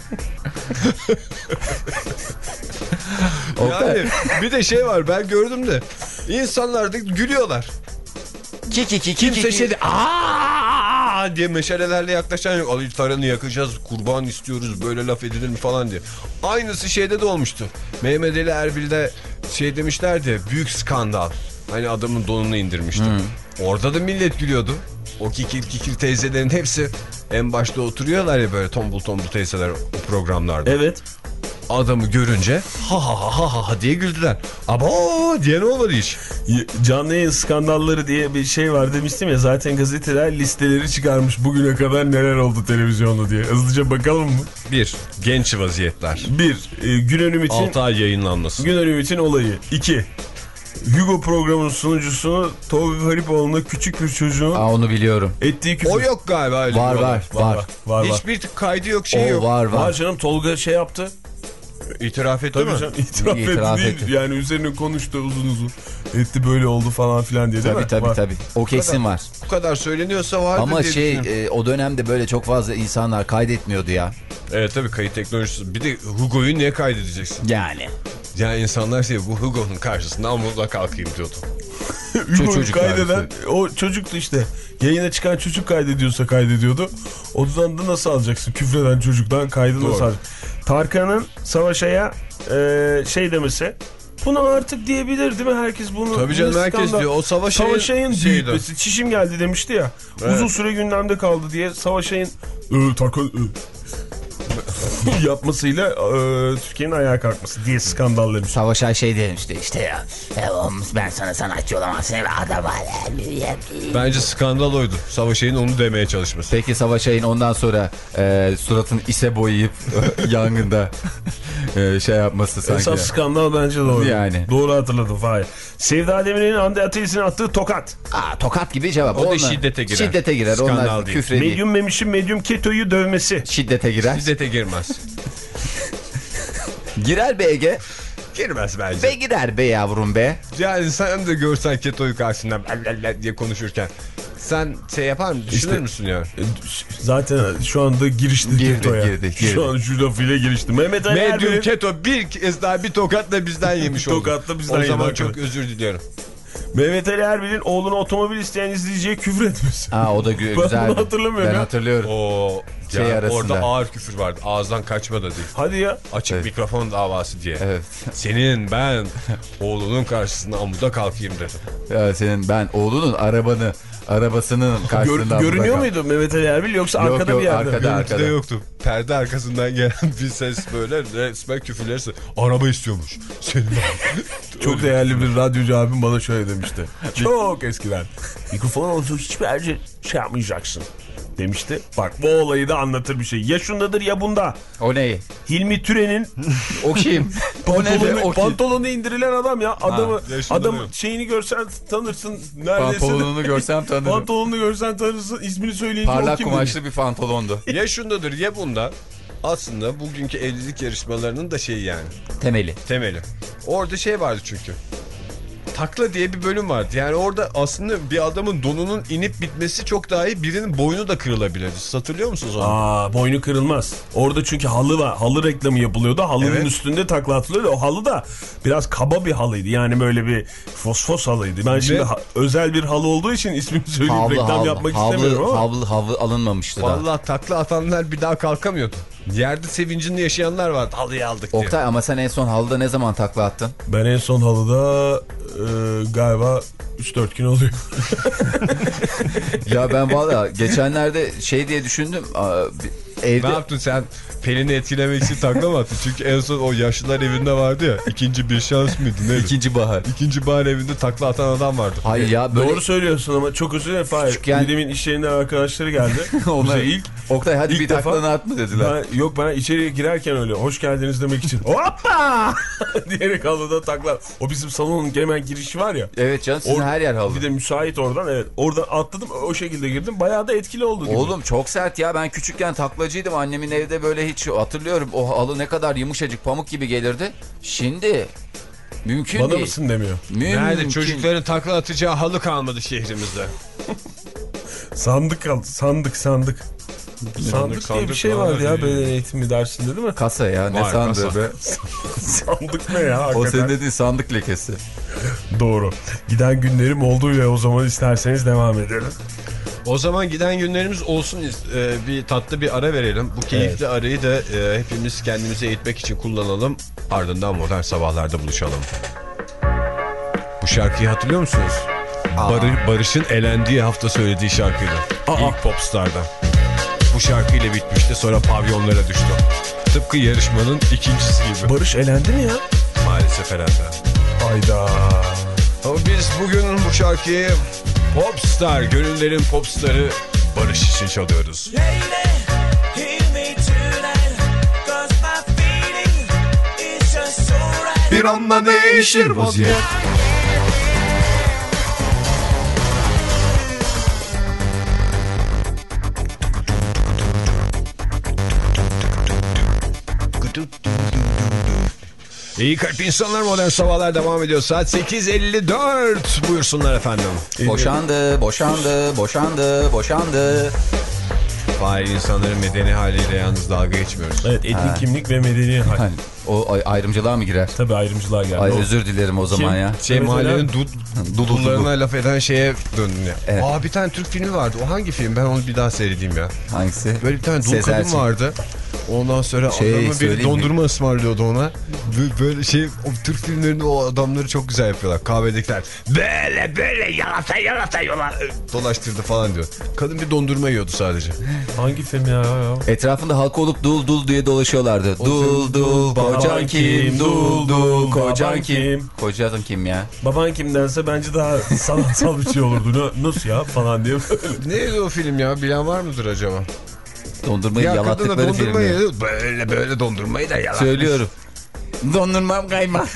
Yani bir de şey var ben gördüm de insanlar da gülüyorlar. Ki ki ki Kimse ki şey de aaa diye meşalelerle yaklaşan yok. Ali Taran'ı yakacağız, kurban istiyoruz, böyle laf edilir mi falan diye. Aynısı şeyde de olmuştu. Mehmet Ali Erbil'de şey demişlerdi, büyük skandal. Hani adamın donunu indirmişti. Hmm. Orada da millet gülüyordu. O kikir kikir teyzelerin hepsi en başta oturuyorlar ya böyle tombul tombul teyzeler o programlarda. Evet. Adamı görünce ha ha ha ha ha diye güldüler. Abo diye ne olur hiç. Canlı yayın skandalları diye bir şey var demiştim ya, zaten gazeteler listeleri çıkarmış bugüne kadar neler oldu televizyonda diye. Hızlıca bakalım mı? Bir, genç vaziyetler. Bir, e, Günönüm için altı ay yayınlanması. Günönüm için olayı. İki, Hugo programının sunucusunu Tolga Garipoğlu'na küçük bir çocuğun Aa, onu biliyorum. ettiği küfür. O yok galiba öyle. Var bir var var, var. var, var. Hiçbir kaydı yok şey O yok. var var. Var canım, Tolga şey yaptı. İtiraf etti Tabii mi? canım, itiraf, İtiraf etti, etti. değil. Yani üzerine konuştu uzun uzun. Etti böyle oldu falan filan diye değil Tabii mi? tabii Var. tabii. O kesin var. Bu kadar söyleniyorsa vardır Ama diye şey düşünüyorum. e, o dönemde böyle çok fazla insanlar kaydetmiyordu ya. Evet tabii kayıt teknolojisi. Bir de Hugo'yu niye kaydedeceksin? Yani. Yani insanlar şey bu Hugo'nun karşısında amuda kalkayım diyordu. Hugo'yu çocuk kaydeden o çocuktu işte. Yayına çıkan çocuk kaydediyorsa kaydediyordu. Odan da nasıl alacaksın? Küfreden çocuktan kaydı Doğru. nasıl alacaksın? Tarkan'ın Savaş'a e, şey demesi. Bunu artık diyebilir değil mi? Herkes bunu... Tabii canım, herkes diyor. O Savaş'ın Savaş'ın şeydi. büyütmesi. Çişim geldi demişti ya. Evet. Uzun süre gündemde kaldı diye Savaş'ın e, Tarkan e, yapmasıyla e, Türkiye'nin ayağa kalkması diye skandallarmış. Savaş Ay şey demişti işte Ya, ya oğlum, ben sana sanatçı olamazsın. Adam Bence skandal oydu. Savaş'ın onu demeye çalışması. Peki Savaş Ay'ın ondan sonra e, suratını ise boyayıp yangında e, şey yapması sanki. Esas skandal bence doğru. Yani. Doğru hatırladım Fahir. Sevda Demirel'in Hande Atai'sine attığı tokat. Aa, tokat gibi cevap. O da Onlar- şiddete girer. Şiddete girer. Skandal Onlar değil. küfre değil. Medyum Memiş'in Medyum Keto'yu dövmesi. Şiddete girer. Şiddete girmez. Girer be Ege. Girmez bence. Be girer be yavrum be. Yani sen de görsen Keto'yu karşısında diye konuşurken sen şey yapar mısın? Düşünür İşte- müsün ya? Zaten şu anda girişti Girdi, Keto'ya. girdi, girdi. Şu an şu lafıyla girişti. Mehmet Ali Medyum Erbil'in... Keto bir kez daha bir tokatla bizden yemiş oldu. Tokatla bizden O yedi zaman hakikaten. çok özür diliyorum. Mehmet Ali Erbil'in oğluna otomobil isteyen izleyiciye küfür etmesi. Aa, o da gü- Ben güzel. bunu hatırlamıyorum Ben ya. hatırlıyorum. O Şey ya, arasında. orada ağır küfür vardı. Ağızdan kaçma da değil. Hadi ya. Açık Evet. mikrofon davası diye. Evet. Senin ben oğlunun karşısında amuda kalkayım dedim. Ya senin ben oğlunun arabanı arabasının Gör, karşısından görünüyor bırakan. muydu Mehmet Ali Erbil yoksa Yok, arkada yok, bir yerde? arkada. Görüntüde yoktu. Perde arkasından gelen bir ses böyle resmen küfürlerse araba istiyormuş. Senin Çok değerli bir radyocu abim bana şöyle demişti. Çok eskiden. Mikrofon olsa hiçbir yerde şey yapmayacaksın demişti. Bak bu olayı da anlatır bir şey. Ya şundadır ya bunda. O ne? Hilmi Türen'in O kim? o ne be? pantolonu, O kim? pantolonu indirilen adam ya. Adamı, ya şunda adam yok. şeyini görsen tanırsın. Neredeyse Pantolonunu de- görsem tanırım. Pantolonunu görsen tanırsın. İsmini söyleyince o Parlak kim kumaşlı bir pantolondu. ya şundadır ya bunda. Aslında bugünkü evlilik yarışmalarının da şeyi yani. Temeli. Temeli. Orada şey vardı çünkü. Takla diye bir bölüm vardı. Yani orada aslında bir adamın donunun inip bitmesi çok daha iyi. Birinin boynu da kırılabilir. Siz hatırlıyor musunuz onu? Aa, boynu kırılmaz. Orada çünkü halı var. Halı reklamı yapılıyordu. Halının Evet. üstünde takla atılıyordu. O halı da biraz kaba bir halıydı. Yani böyle bir fosfos halıydı. Ben şimdi ha- özel bir halı olduğu için ismini söyleyeyim. Havlu reklam havlu. yapmak Havlu, istemiyorum ama. havlu, havlu alınmamıştı da. Vallahi takla atanlar bir daha kalkamıyordu. Yerde sevincini yaşayanlar vardı. Halıyı aldık diye. Oktay ama sen en son halıda ne zaman takla attın? Ben en son halıda e, galiba üç dört gün oluyor. Ya ben valla geçenlerde şey diye düşündüm. Aa, bir- Evde... Ne yaptın sen? Pelin'i etkilemek için takla mı attın? Çünkü en son o yaşlılar evinde vardı ya. İkinci bir şans mıydı? Neydi? İkinci bahar. İkinci bahar evinde takla atan adam vardı. Hayır ya böyle... Doğru söylüyorsun ama çok özür dilerim. Hayır. Küçükken- Dedemin iş yerinden arkadaşları geldi. Onlar Bize ilk Oktay hadi ilk bir defa- taklanı at mı dediler. Ben, yok bana içeriye girerken öyle hoş geldiniz demek için hoppa diyerek halıda takla. O bizim salonun hemen girişi var ya. Evet canım sizin Or- her yer halı. Bir de müsait oradan, evet. Orada atladım, o şekilde girdim. Bayağı da etkili oldu gibi. Oğlum çok sert ya, ben küçükken taklacıydım, annemin evde böyle hiç hatırlıyorum o halı ne kadar yumuşacık pamuk gibi gelirdi. Şimdi mümkün Bana değil. mısın demiyor. Mümkün. Nerede çocukların takla atacağı halı kalmadı şehrimizde. Sandık kaldı. Sandık sandık. Sandık diye bir sandık şey var vardı ya değil. beden eğitimi dersinde değil mi? Kasa ya ne Var, sandığı kasa. be. Sandık ne ya O hakikaten. senin dediğin sandık lekesi. Doğru. Giden günlerim oldu ve o zaman isterseniz devam edelim. O zaman giden günlerimiz olsun, ee, bir tatlı bir ara verelim. Bu keyifli evet. arayı da e, hepimiz kendimizi eğitmek için kullanalım. Ardından modern sabahlarda buluşalım. Bu şarkıyı hatırlıyor musunuz? Bar Barış'ın elendiği hafta söylediği şarkıydı. Aa. İlk Popstar'da. Bu şarkıyla bitmişti, sonra pavyonlara düştü. Tıpkı yarışmanın ikincisi gibi. Barış elendi mi ya? Maalesef elendi. Hayda. Ama biz bugün bu şarkıyı Popstar, gönüllerin popstarı Barış için çalıyoruz. Bir anda değişir vaziyet. İyi kalp insanlar, modern sabahlar devam ediyor. Saat sekiz elli dört. Buyursunlar efendim. Boşandı, boşandı, boşandı, boşandı. Hayır, insanların medeni haliyle yalnız dalga geçmiyoruz. Evet, etnik ha. kimlik ve medeni hal. Hani, o ayrımcılığa mı girer? Tabii ayrımcılığa geldi. Ay o. özür dilerim o zaman Kim? ya. Şey Evet, mahallenin dudularına laf eden şeye döndün ya. Evet. Aa, bir tane Türk filmi vardı. O hangi film? Ben onu bir daha seyredeyim ya. Hangisi? Böyle bir tane dul kadın vardı. Ondan sonra şey, adamı bir dondurma mi? ısmarlıyordu ona. Böyle şey, o Türk filmlerinde o adamları çok güzel yapıyorlar. Kahvedekiler böyle böyle yalata yalata yola dolaştırdı falan diyor. Kadın bir dondurma yiyordu sadece. Hangi film ya? ya? Etrafında halka olup dul dul diye dolaşıyorlardı. O dul film, dul, kocan kim? Dul dul, kocan baban kim? kim? Kocan kim ya? Baban kim derse bence daha sanatsal bir şey olurdu. Nasıl ya falan diye. Neydi o film ya? Bilen var mıdır acaba? Dondurmayı Ya yalattıkları film. dondurma yiyor. Böyle böyle dondurmayı da yalatmış. Söylüyorum. Dondurmam kaymak.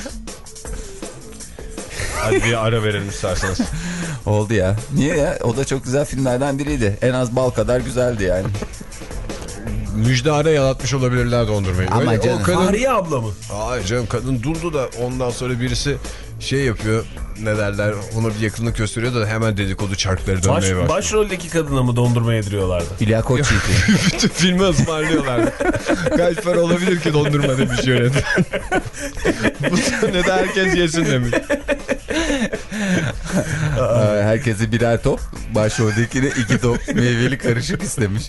Hadi bir ara verelim isterseniz. Oldu ya. Niye ya? O da çok güzel filmlerden biriydi. En az bal kadar güzeldi yani. Müjdar'a yalatmış olabilirler dondurmayı. Ama Öyle, canım. o kadın... Fahriye abla mı? Hayır canım, kadın duldu da ondan sonra birisi şey yapıyor, ne derler, ona bir yakınlık gösteriyor da hemen dedikodu çarkları dönmeye Baş, başlıyor. başroldeki kadına mı dondurma yediriyorlardı? Hülya Koçyiğit'i. Bütün filmi ısmarlıyorlar. Kaç para olabilir ki dondurma demiş yönetmen. Bu sene de herkes yesin demiş. Herkese birer top. Başroldekine iki top meyveli karışık istemiş.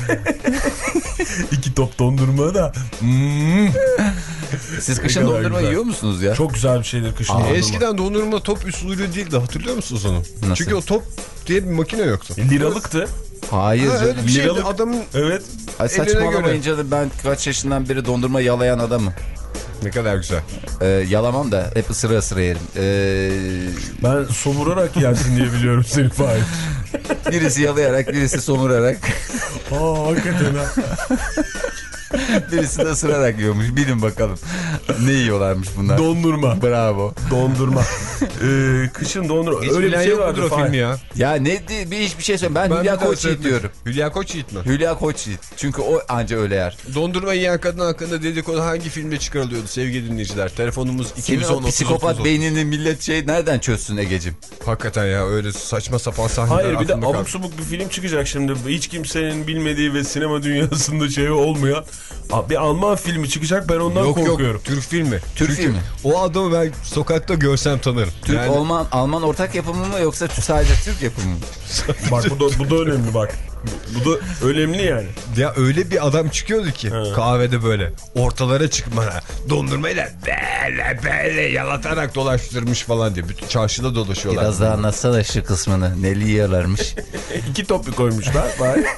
İki top dondurma da. Hmm. Siz kışın kadar dondurma güzel. yiyor musunuz ya? Çok güzel bir şeydir kışın Aa, dondurma. Eskiden dondurma top usulü değildi, hatırlıyor musunuz onu? Nasıl? Çünkü o top diye bir makine yoktu. Liralıktı. Hayır Ha, canım. öyle bir şeydi, Liralık. adamın Evet. Ay eline saçmalamayın göre. canım, ben kaç yaşından beri dondurma yalayan adamım. Ne kadar güzel. Ee, yalamam da hep ısıra ısıra yerim. Ee, Ben somurarak yersin diye biliyorum seni Fahir. birisi yalayarak, birisi somurarak, Aa hakikaten ha. birisi de ısırarak yiyormuş. Bilin bakalım ne yiyorlarmış bunlar. Dondurma. Bravo. Dondurma. Ee, kışın dondurma. Hiç Öyle bir bilen şey yok vardı mudur o Fahir. filmi ya? Ya ne di- bir hiçbir şey söyleyeyim. Ben, Ben Hülya bir daha Koçyiğit söyledim. diyorum. Hülya Koçyiğit mi? Hülya Koçyiğit. Çünkü o anca öyle yer. Dondurma yiyen kadın hakkında dedikodu hangi filmde çıkarılıyordu sevgili dinleyiciler? Telefonumuz iki Senin yüz on o otuz psikopat otuz. beynini millet şey nereden çözsün Egeciğim? Hakikaten ya, öyle saçma sapan sahneler Hayır, bir de aklımda abuk kaldı. subuk bir film çıkacak şimdi. Hiç kimsenin bilmediği ve sinema dünyasında şey olmayan bir Alman filmi çıkacak. Ben ondan Yok korkuyorum. yok, Türk filmi. Türk Çünkü filmi. o adamı ben sokakta görsem tanırım. Türk Yani Alman Alman ortak yapımı mı yoksa sadece Türk yapımı mı? Bak bu da, bu da önemli bak. Bu da önemli yani. Ya öyle bir adam çıkıyordu ki ha. kahvede böyle ortalara çıkmana dondurmayla böyle böyle yalatarak dolaştırmış falan diye. Bütün çarşıda dolaşıyorlar. Biraz daha anlatsana şu kısmını. Neli yiyorlarmış. İki top koymuşlar.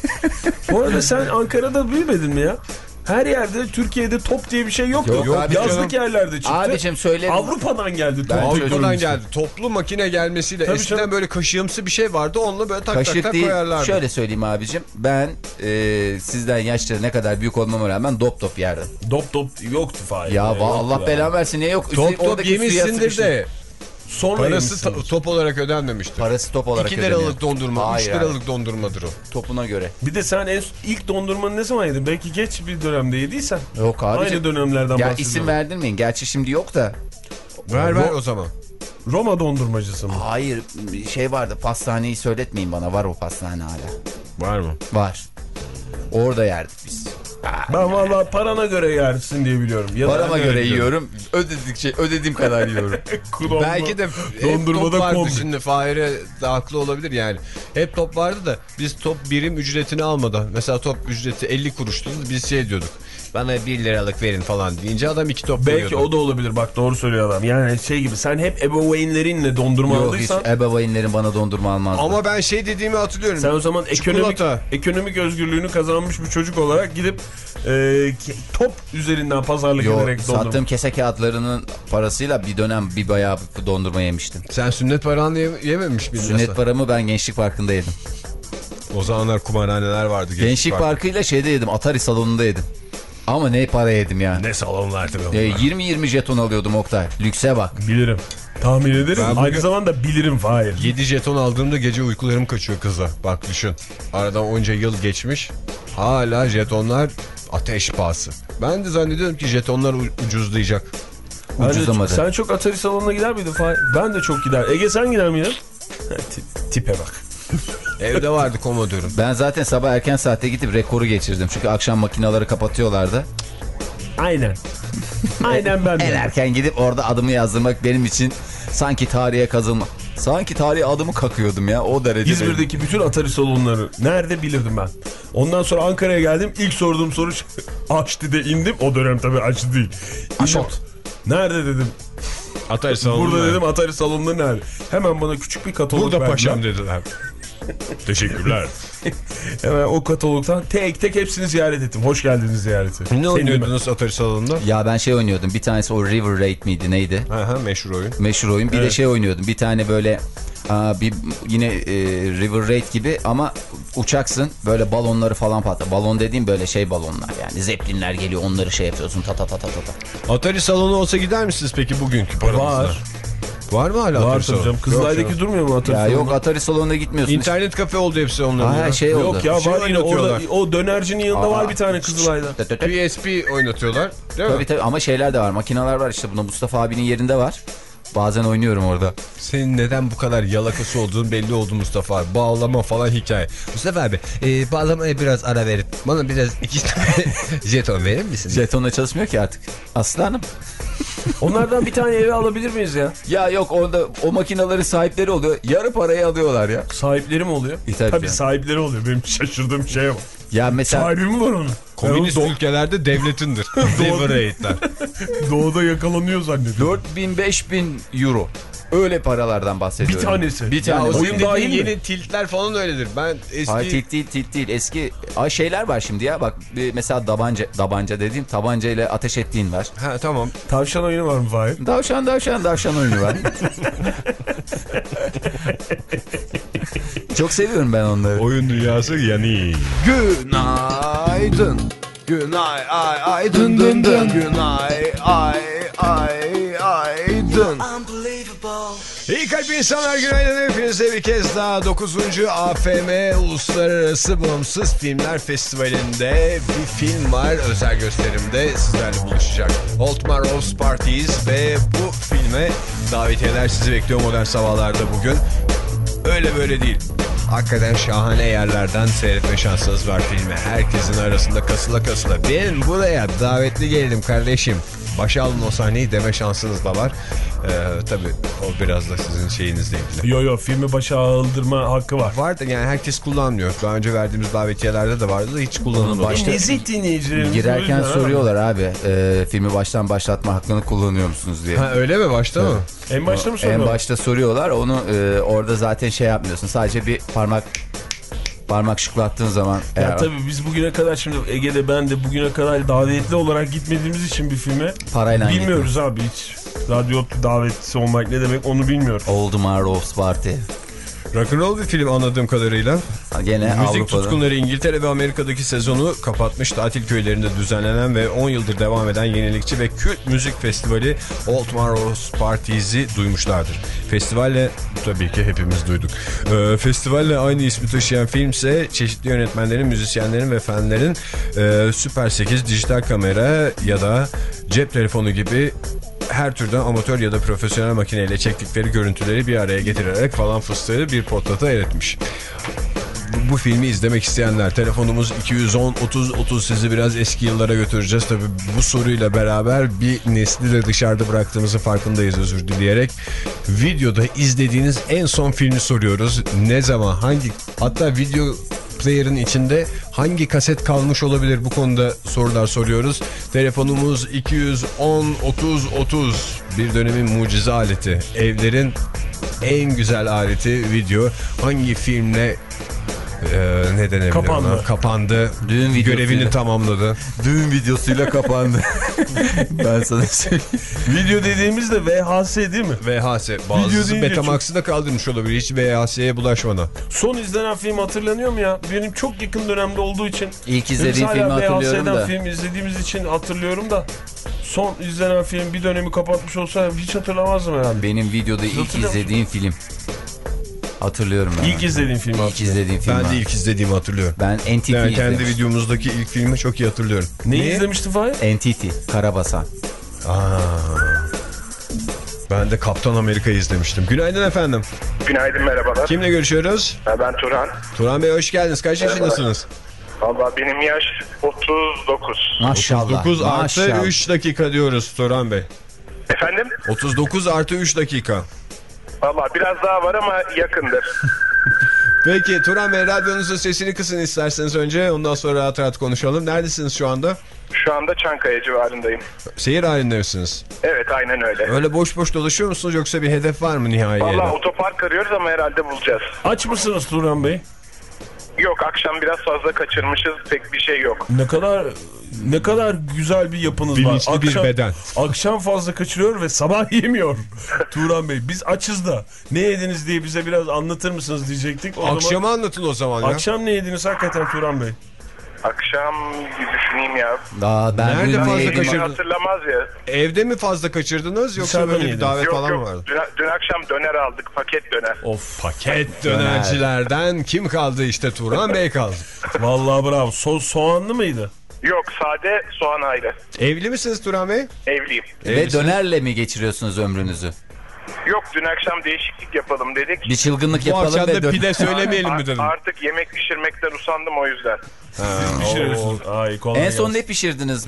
Bu arada sen Ankara'da büyümedin mi ya? Her yerde Türkiye'de top diye bir şey yok. Yok, yok abi yazlık canım. yerlerde çıktı. Abicim söyledim. Avrupa'dan geldi. Top. Avrupa'dan geldi. Toplu makine gelmesiyle tabii eskiden canım. Böyle kaşığımsı bir şey vardı. Onunla böyle tak Kaşık tak tak değil, koyarlardı. Şöyle söyleyeyim abicim. Ben e, sizden yaşça ne kadar büyük olmama rağmen dop top yerdim. Dop top yoktu Fahir. Ya va, Allah belanı versin. Niye yok? Top top yemişsindir de. Sonra parası top olarak ödenmemiştir. Parası top olarak ödeniyor. iki liralık dondurma, üç liralık dondurmadır o. Topuna göre. Bir de sen en ilk dondurmanı ne zaman yedin? Belki geç bir dönemde yediysen. Yok abi. Aynı dönemlerden ya bahsediyorum. İsim verdirmeyin. Gerçi şimdi yok da. Ver ver o zaman. Roma dondurmacısı mı? Hayır, şey vardı. Pastaneyi söyletmeyin bana. Var o pastane hala. Var mı? Var. Orada yerdik biz. Ben vallahi parana göre yersin diye biliyorum. Ya parama göre yiyorum. Ödedikçe ödediğim kadar yiyorum. Belki de dondurmada top vardı şimdi. Fahir'e de haklı olabilir yani. Hep top vardı da biz top birim ücretini almadan. Mesela top ücreti elli kuruştu. Biz şey diyorduk. Bana bir liralık verin falan deyince adam iki top belki koyuyordu. O da olabilir, bak doğru söylüyor adam. Yani şey gibi, sen hep ebeveynlerinle dondurma yok, aldıysan. Yok hiç ebeveynlerin bana dondurma almazdı. Ama ben şey dediğimi hatırlıyorum. Sen o zaman ekonomik, ekonomik özgürlüğünü kazanmış bir çocuk olarak gidip e, top üzerinden pazarlık yok, ederek dondurma. Sattığım kese kağıtlarının parasıyla bir dönem bir bayağı dondurma yemiştim. Sen sünnet paranı ye yememiş miydin? Sünnet paramı ben Gençlik Parkı'nda yedim. O zamanlar kumarhaneler vardı. Gençlik, Gençlik Parkı. Parkı'yla şeyde yedim, Atari salonunda yedim. Ama ne para yedim ya. Ne salonlardı e, yirmi yirmi jeton alıyordum Oktay. Lükse bak. Bilirim. Tahmin ederim. Ben aynı zamanda bilirim Fahir. yedi jeton aldığımda gece uykularım kaçıyor kıza. Bak düşün. Aradan onca yıl geçmiş. Hala jetonlar ateş pahası. Ben de zannediyorum ki jetonlar ucuzlayacak. Ucuzlamadı. Sen çok Atari salonuna gider miydin Fahir? Ben de çok gider. Ege sen gider miydin? Tipe bak. Evde vardı Commodore'um. Ben zaten sabah erken saatte gidip rekoru geçirdim. Çünkü akşam makineleri kapatıyorlardı. Aynen. Aynen ben de. En erken gidip orada adımı yazdırmak benim için sanki tarihe kazılmak. Sanki tarihe adımı kakıyordum ya, o derece. İzmir'deki benim. Bütün Atari salonları nerede bilirdim ben. Ondan sonra Ankara'ya geldim. İlk sorduğum soru Açtı'da indim. O dönem tabii Açtı değil. Aşot. Nerede dedim. Atari salonu. Burada dedim Atari salonları nerede? Hemen bana küçük bir katalog burada verdiler. Paşam dediler. Teşekkürler. Hemen o katalogdan tek tek hepsini ziyaret ettim. Hoş geldiniz ziyareti. Ne oynuyordunuz Atari salonunda? Ya ben şey oynuyordum. Bir tanesi o River Raid miydi neydi? Aha, meşhur oyun. Meşhur oyun. Bir evet. de şey oynuyordum. Bir tane böyle aa, bir yine e, River Raid gibi ama uçaksın. Böyle balonları falan patlar. Balon dediğim böyle şey balonlar yani. Zeplinler geliyor, onları şey yapıyorsun. Ta ta ta ta ta. Atari salonu olsa gider misiniz peki bugünkü paramızda? Var. Var mı hala var Atari salonu? Kızılay'daki durmuyor mu Atari ya salonu? Yok, Atari salonuna gitmiyorsun. İnternet kafe oldu hepsi onların. Ha, şey oldu. Yok ya, şey var yine orada, o dönercinin yanında Aa, var bir tane Kızılay'da. P S P oynatıyorlar değil tabii, mi? Tabii ama şeyler de var, makineler var işte, bunda Mustafa abinin yerinde var. Bazen oynuyorum orada. Senin neden bu kadar yalakası olduğun belli oldu Mustafa abi. Bağlama falan hikaye. Mustafa abi e, bağlamaya biraz ara verip bana biraz iki tane jeton verir misin? Jetonla çalışmıyor ki artık. Aslanım. Onlardan bir tane eve alabilir miyiz ya? Ya yok, orada o makinelerin sahipleri oluyor. Yarı parayı alıyorlar ya. Sahipleri mi oluyor? E, tabii tabii yani. Sahipleri oluyor. Benim şaşırdığım şey o. Ya mesela... Sahibi mi var onun? Komünist ülkelerde devletindir. River Raid'ler. Doğuda yakalanıyor zannediyorum. dört bin beş bin euro. Öyle paralardan bahsediyorum. Bir tanesi. Bir tanesi. Oyun dahil yeni tiltler falan öyledir. Ben eski... Hayır, tilt değil, tilt değil. Eski ay şeyler var şimdi ya. Bak mesela tabanca, tabanca dediğim tabanca ile ateş ettiğin var. Ha tamam. Tavşan oyunu var mı Fahir? Tavşan, tavşan, tavşan oyunu var. Çok seviyorum ben onları. Oyun dünyası yani. Günaydın. Günay ay ay dın dın dın. Günay ay ay ay dın. İyi kalp insanlar, günaydın hepinize bir kez daha. dokuzuncu A F M Uluslararası Bağımsız Filmler Festivali'nde bir film var. Özel gösterimde sizlerle buluşacak. Old Rose Parties ve bu filme davetiyeler sizi bekliyor modern sabahlarda bugün. Öyle böyle değil. Hakikaten şahane yerlerden seyretme şansınız var filmi. Herkesin arasında kasıla kasıla. Ben buraya davetli gelelim kardeşim. Başa alın o sahneyi deme şansınız da var. Ee, tabii o biraz da sizin şeyinizle ilgili. Yo yo filmi başa aldırma hakkı var. Var da yani herkes kullanmıyor. Daha önce verdiğimiz davetiyelerde de vardı da hiç kullanılmadı. Başta- Nezih dinleyicilerimiz. Girerken soruyorlar abi e, filmi baştan başlatma hakkını kullanıyor musunuz diye. Ha, öyle mi? Başta mı? En başta mı En soruyorlar? başta soruyorlar onu e, orada zaten şey yapmıyorsun. Sadece bir parmak parmak şıklattığın zaman. Ya eğer tabii biz bugüne kadar şimdi Ege'de ben de bugüne kadar davetli olarak gitmediğimiz için bir filme parayla bilmiyoruz gittim. Abi hiç. Radyo davetlisi olmak ne demek onu bilmiyorum. Old Marlowe's Party. Rock'n'roll bir film anladığım kadarıyla. Gene Müzik Avrupa'da. tutkunları İngiltere ve Amerika'daki sezonu kapatmış, tatil köylerinde düzenlenen ve on yıldır devam eden yenilikçi ve kült müzik festivali Old Marlowe's Parties'i duymuşlardır. Festivalle, tabii ki hepimiz duyduk. Ee, festivalle aynı ismi taşıyan film ise çeşitli yönetmenlerin, müzisyenlerin ve fanların e, Super sekiz dijital kamera ya da cep telefonu gibi her türden amatör ya da profesyonel makineyle çektikleri görüntüleri bir araya getirerek falan fıstığı bir portrata eritmiş. Bu, bu filmi izlemek isteyenler, telefonumuz iki yüz on otuz otuz, sizi biraz eski yıllara götüreceğiz. Tabii bu soruyla beraber bir nesli de dışarıda bıraktığımızın farkındayız, özür dileyerek. Videoda izlediğiniz en son filmi soruyoruz. Ne zaman, hangi, hatta video player'ın içinde hangi kaset kalmış olabilir, bu konuda sorular soruyoruz. Telefonumuz iki yüz on otuz otuz, bir dönemin mucize aleti, evlerin en güzel aleti video. Hangi filmle e, ne denebilir Kapandı. ona? Kapandı. Düğün Görevini videosuyla. tamamladı. Düğün videosuyla kapandı. Ben sana söyleyeyim. Video dediğimiz de V H S değil mi? V H S. Video Bazısı deyince Betamax'ı da kaldırmış olabilir. Hiç V H S'ye bulaşmadan. Son izlenen film hatırlanıyor mu ya? Benim çok yakın dönemde olduğu için. İlk izlediğim Biz filmi hala hatırlıyorum V H S'den da. film izlediğimiz için hatırlıyorum da. Son izlenen film bir dönemi kapatmış olsa hiç hatırlamazdım herhalde. Benim videoda ilk Hatırlıyor musun? izlediğim film. Hatırlıyorum ben. İlk izlediğim film İlk hatırlıyorum. izlediğim film. Ben var. de ilk izlediğimi hatırlıyorum. Ben Entity Yani kendi izlemiştim. videomuzdaki ilk filmi çok iyi hatırlıyorum. Neyi Niye? izlemiştin Fahir? Entity, Karabasan. Aa, ben de Kaptan Amerika'yı izlemiştim. Günaydın efendim. Günaydın, merhabalar. Kimle görüşüyoruz? Ben Turhan. Turan Bey hoş geldiniz. Kaç yaşındasınız? Valla benim yaş otuz dokuz. Maşallah. dokuz artı maşallah. üç dakika diyoruz Turan Bey. Efendim? otuz dokuz artı üç dakika. Valla biraz daha var ama yakındır. Peki Turan Bey, radyonuzun sesini kısın isterseniz önce. Ondan sonra rahat rahat konuşalım. Neredesiniz şu anda? Şu anda Çankaya civarındayım. Seyir halinde misiniz? Evet, aynen öyle. Öyle boş boş dolaşıyor musunuz, yoksa bir hedef var mı nihayet? Valla otopark arıyoruz ama herhalde bulacağız. Aç mısınız Turan Bey? Yok, akşam biraz fazla kaçırmışız, pek bir şey yok. Ne kadar ne kadar güzel bir yapınız Bilinçli var. bir Akşam, beden. akşam fazla kaçırıyor ve sabah yemiyor. Turan Bey, biz açız da ne yediniz diye bize biraz anlatır mısınız diyecektik. O Akşama zaman, anlatın o zaman ya. akşam ne yediniz hakikaten Turan Bey? Akşam bir düşüneyim ya. Daha ben Nerede dün fazla neydim? kaçırdın? Hatırlamaz ya. Evde mi fazla kaçırdınız, yoksa Dışarıda böyle mı bir yediniz? davet Yok falan mı yok, vardı? dün, dün akşam döner aldık, paket döner. Of. Paket dönercilerden kim kaldı? İşte Turan Bey kaldı. Vallahi bravo. So soğanlı mıydı? Yok, sade soğan ayrı. Evli misiniz Turan Bey? Evliyim. Ve dönerle mi geçiriyorsunuz ömrünüzü? Yok, dün akşam değişiklik yapalım dedik. Bir çılgınlık Bu yapalım akşam ve da dön- pide söylemeyelim mi dedim. Artık yemek pişirmekten usandım, o yüzden. Pişiriyorsunuz. Ay, kolay En son gelsin. ne pişirdiniz?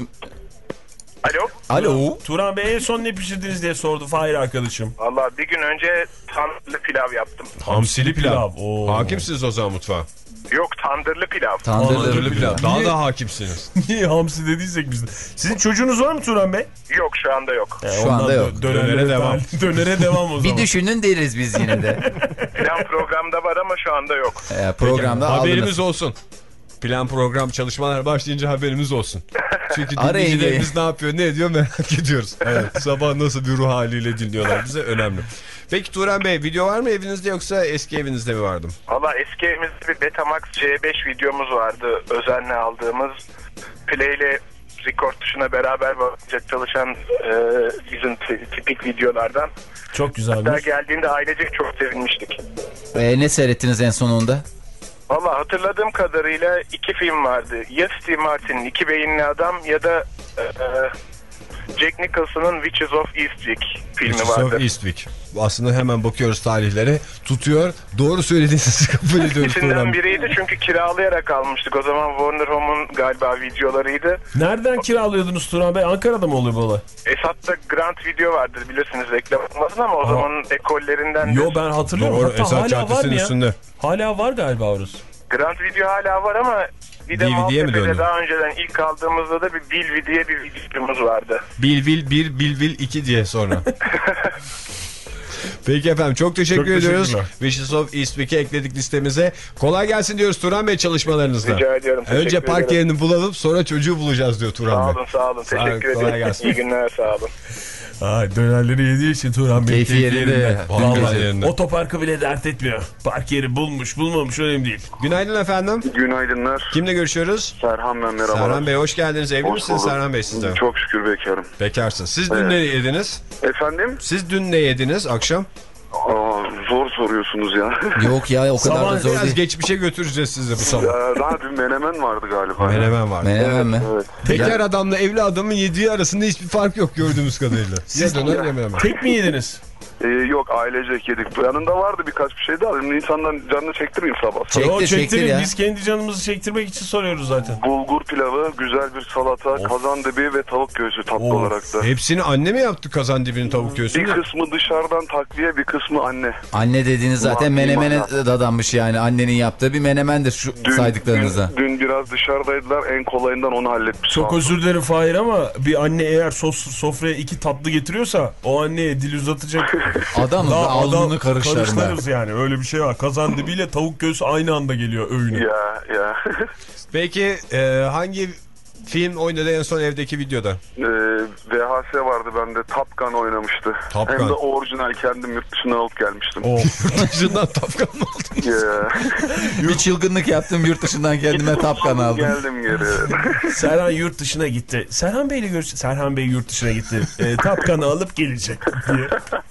Alo? Alo. Turan Bey en son ne pişirdiniz diye sordu Fahir arkadaşım. Valla bir gün önce tandırlı pilav yaptım. Hamsili pilav. Oo. Hakimsiniz o zaman mutfağa. Yok, tandırlı pilav. Tandırlı Tandırlı pilav. pilav. Daha da hakimsiniz. Niye hamsi dediysek biz de. Sizin çocuğunuz var mı Turan Bey? Yok, şu anda yok. Ee, Şu ondan anda dö- yok. Dönere, Dönere devam. devam. Dönere devam o zaman. Bir düşünün deriz biz yine de. Plan programda var ama şu anda yok. Ee, programda Haberimiz aldınız. olsun. Plan program çalışmalar başlayınca haberimiz olsun. Çünkü Arayın dinleyicilerimiz ne yapıyor, ne ediyor merak ediyoruz. Evet. Sabah nasıl bir ruh haliyle dinliyorlar bize, önemli. Peki Turan Bey, video var mı evinizde, yoksa eski evinizde mi vardı? Valla eski evimizde bir Betamax C beş videomuz vardı. Özenle aldığımız. Play ile record tuşuna beraber bakacak çalışan e, bizim t- tipik videolardan. Çok Daha güzelmiş. geldiğinde ailecek çok sevinmiştik. Ee, ne seyrettiniz en sonunda? Valla hatırladığım kadarıyla iki film vardı. Ya Steve Martin'in İki Beyinli Adam ya da e, Jack Nicholson'ın Witches of Eastwick filmi Witches vardı. of Eastwick. Aslında hemen bakıyoruz tarihlere. Tutuyor. Doğru söylediğinizi kabul ediyoruz. İkisinden biriydi çünkü kiralayarak almıştık. O zaman Warner Home'un galiba videolarıydı. Nereden kiralıyordunuz Turan Bey? Ankara'da mı oluyor bu olay? Esat'ta Grand Video vardır bilirsiniz, reklam olmasın ama o Aa. zamanın ekollerinden. Yo ben hatırlıyorum. Doğru, Hatta Esat hala var Caddesi'nin mı ya? üstünde. Hala var galiba orası. Grand Video hala var ama bir de D V D'ye mi döndü? Maltepe'de daha önceden ilk aldığımızda da bir Bilvi diye bir videomuz vardı. Bilvil bir, Bilvil iki diye sonra. Peki efendim, çok teşekkür Çok ediyoruz. teşekkürler. Wishes of Eastwick'i ekledik listemize. Kolay gelsin diyoruz Turan Bey çalışmalarınızda. Rica ediyorum. Önce teşekkür park ederim. yerini bulalım, sonra çocuğu bulacağız diyor Turan Sağ Bey. olun sağ olun. Sağ- Teşekkür kolay ederim. gelsin. İyi günler, sağ olun. Ay, dönerleri yediği için Turan Bey Keyfi yerinde. Vallahi Keyfi yerinde. otoparkı bile dert etmiyor. Park yeri bulmuş bulmamış önemli değil. Günaydın efendim. Günaydınlar. Kimle görüşüyoruz? Serhan ben, merhaba. Serhan Bey hoş geldiniz. Evli Hoş misiniz bulduk. Serhan Bey siz de? Çok şükür bekarım. Bekarsınız. Siz dün Evet. ne yediniz? Efendim? Siz dün ne yediniz akşam? Aa, zor soruyorsunuz ya. Yok ya, o kadar Sabah da zor Biraz değil. geçmişe götüreceğiz sizi bu sabah. Ya, daha dün menemen vardı galiba. Menemen var. Menemen mi? Evet. Bekar adamla evli adamın yediği arasında hiçbir fark yok gördüğümüz kadarıyla. Ya döner ya menemen. Tek mi yediniz? Ee, yok, ailecek yedik. Yanında vardı birkaç bir şey daha. Şimdi insandan canını çektirmeyeyim sabah. Çek- Yo, Çektir, çektir çektirin. ya. Biz kendi canımızı çektirmek için soruyoruz zaten. Bulgur pilavı, güzel bir salata, kazandibi ve tavuk göğsü tatlı Of. olarak da. Hepsini anne mi yaptı kazan dibinin tavuk Bir göğsünü? kısmı dışarıdan takviye, bir kısmı anne. Anne dediğiniz zaten Ulan, menemene iman. dadanmış yani. Annenin yaptığı bir menemendir şu Dün, saydıklarınıza. dün, dün biraz dışarıdaydılar. En kolayından onu halletmiş. Çok özür dilerim Fahir ama bir anne eğer sos, sofraya iki tatlı getiriyorsa o anneye dil uzatacak. Adamın da Daha alnını karışlarım ben. karıştırırız yani, öyle bir şey var. Kazan dibiyle tavuk göğsü aynı anda geliyor öğüne. Ya ya. Peki e, hangi film oynadı en son evdeki videoda? Ee, V H S vardı bende. Top Gun oynamıştı. Top Hem Gun. de orijinal, kendim yurt dışına alıp gelmiştim. O. Dışından tafkan mı aldın? Ya. Bir çılgınlık yaptım, yurt dışından kendime tapkan aldım. Geldim geri. Serhan yurt dışına gitti. Serhan Bey'le görüş. Serhan Bey yurt dışına gitti. E, Tapkan'ı alıp gelecek diye.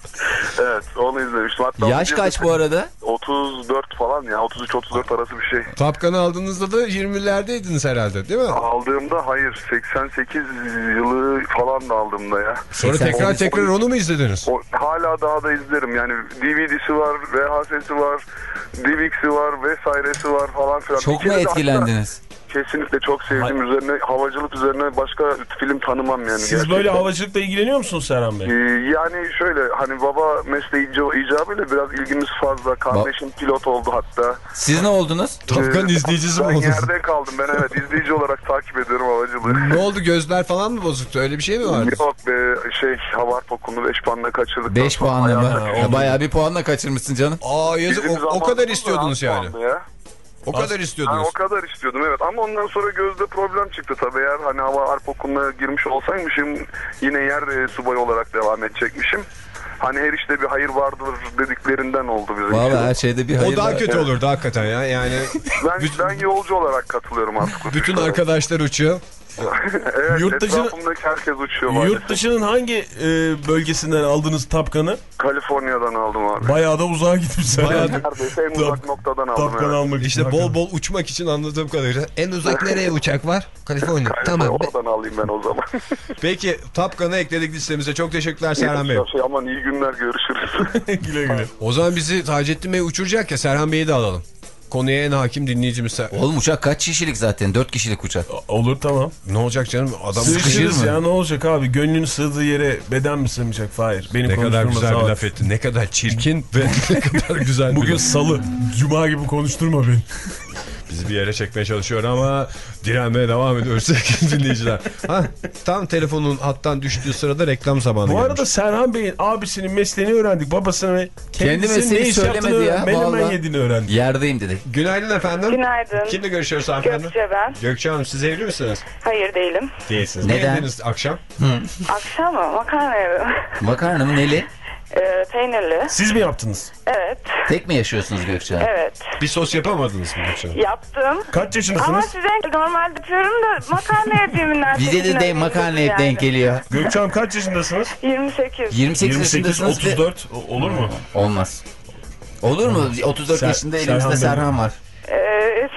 Evet, onu izlemiştim. Hatta Yaş kaç bu arada? otuz dört falan ya. otuz üç otuz dört arası bir şey. Tapkan'ı aldığınızda da yirmilerdeydiniz herhalde değil mi? Aldığımda hayır, seksen sekiz yılı falan da aldığımda ya. Sonra seksen tekrar sekiz tekrar onu mu izlediniz? O, hala daha da izlerim. Yani D V D'si var, V H S'si var, D V X'i var, vesairesi var falan filan. Çok Bir mu kere de hatta etkilendiniz? Kesinlikle çok sevdim. Üzerine, havacılık üzerine başka film tanımam yani. Siz gerçekten. böyle havacılıkla ilgileniyor musunuz Serhan Bey? Ee, yani şöyle, hani baba mesleği icabı- icabıyla biraz ilgimiz fazla. Kardeşim pilot oldu hatta. Siz ne oldunuz? Tapkan Ee, izleyicisi mi Ben oldunuz? yerde kaldım. Ben evet izleyici olarak takip ediyorum havacılığı. Ne oldu, gözler falan mı bozuktu, öyle bir şey mi vardı? Yok be, şey, hava okulunu beş puanla kaçırdık. beş puanla mı? Hayata- Ya bayağı bir puanla kaçırmışsın canım. Aa yazık, Bizim o, o kadar zamanımızda istiyordunuz az yani. puandı ya. O kadar Ha, istiyordunuz. o kadar istiyordum evet, ama ondan sonra gözde problem çıktı tabii. Eğer hani hava harp okuluna girmiş olsaymışım yine yer e, subayı olarak devam edecekmişim. Hani her işte bir hayır vardır dediklerinden oldu bizim Vallahi için. her şeyde bir hayır O daha var. kötü olurdu hakikaten ya. Yani Ben, ben yolcu olarak katılıyorum artık. bütün arkadaşlar uçuyor. Evet, Yurt dışı- etrafımdaki herkes uçuyor maalesef. Yurt dışının hangi e, bölgesinden aldınız Tapkan'ı? Kaliforniya'dan aldım abi. Bayağı da uzağa gitmişsin. Bayağı- Neredeyse en uzak noktadan aldım. Tapkan'ı Evet. almak için. İşte bol bol uçmak için anladığım kadarıyla. En uzak nereye uçak var? Kaliforniya. Tamam. Oradan alayım ben o zaman. Peki Tapkan'ı ekledik listemize. Çok teşekkürler Serhan Bey. Şey, aman iyi günler, görüşürüz. Güle güle. O zaman bizi Taceddin Bey uçuracak ya, Serhan Bey'i de alalım. Konuya en hakim dinleyicimiz. Ser- Oğlum uçak kaç kişilik zaten? Dört kişilik uçak. Olur tamam. Ne olacak canım? Adam Sıkışırız mı? ya, ne olacak abi? Gönlün sığdığı yere beden mi sığmayacak Fahir? Beni ne kadar konuşturma, güzel sağ bir ol. laf etti. Ne kadar çirkin ve ne kadar güzel. Bugün bir- salı. Cuma gibi konuşturma beni. bizi bir yere çekmeye çalışıyor ama direnmeye devam ediyoruz sevgili dinleyiciler. Ha, tam telefonun hattan düştüğü sırada reklam zamanı Bu gelmiş. arada Serhan Bey'in abisinin mesleğini öğrendik. Babasını ve kendisinin mesleğini ne iş yaptığını söylemedi ya, öğrendik. Menemen vallahi. yediğini öğrendik. Yerdeyim dedi. Günaydın efendim. Günaydın. Kimle görüşüyoruz hanımefendi? Gökçe ben. Gökçe Hanım, siz evli misiniz? Hayır değilim. Değilsiniz. Neden? Ne yediniz akşam? Akşam mı? Makarna yedim. Makarna mı, neli? Ee, peynirli. Siz mi yaptınız? Evet. Tek mi yaşıyorsunuz Gökçe Hanım? Evet. Bir sos yapamadınız mı Gökçe Hanım? Yaptım. Kaç Ama yaşındasınız? size normalde yapıyorum da makarna yediğimden. Bize de de makarna hep denk geliyor. Gökçe Hanım kaç yaşındasınız? yirmi sekiz. yirmi sekiz yirmi sekiz, yaşındasınız. otuz dört O- olur mu? Olmaz. Olur mu? otuz dört Ser- yaşında Serhan elimizde Bey. Serhan var. Ee,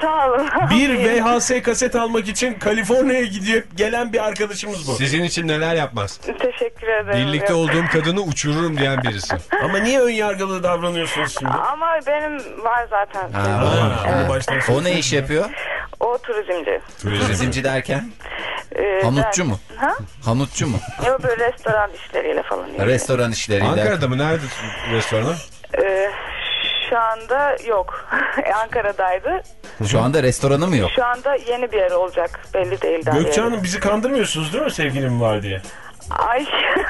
Sağ olun. Bir V H S kaset almak için Kaliforniya'ya gidip gelen bir arkadaşımız bu. Sizin için neler yapmaz? Teşekkür ederim. Birlikte olduğum kadını uçururum diyen birisi. Ama niye ön yargılı davranıyorsunuz şimdi? Ama benim var zaten. Ha, Ha, ha. onu baştan O söyle. ne iş yapıyor? O turizmci. Turizmci derken? Ee, Hamutçu ben- mu? Ha? Hamutçu mu? Yok böyle restoran işleriyle falan. ilgili. Restoran işleriyle. Ankara'da mı? Nerede restoranı? Ee, şu anda yok. Ankara'daydı. Şu anda restoranı mı yok? Şu anda yeni bir yer olacak. Belli değil daha. Gökçe yeri. Hanım bizi kandırmıyorsunuz değil mi sevgilim var diye? Ay.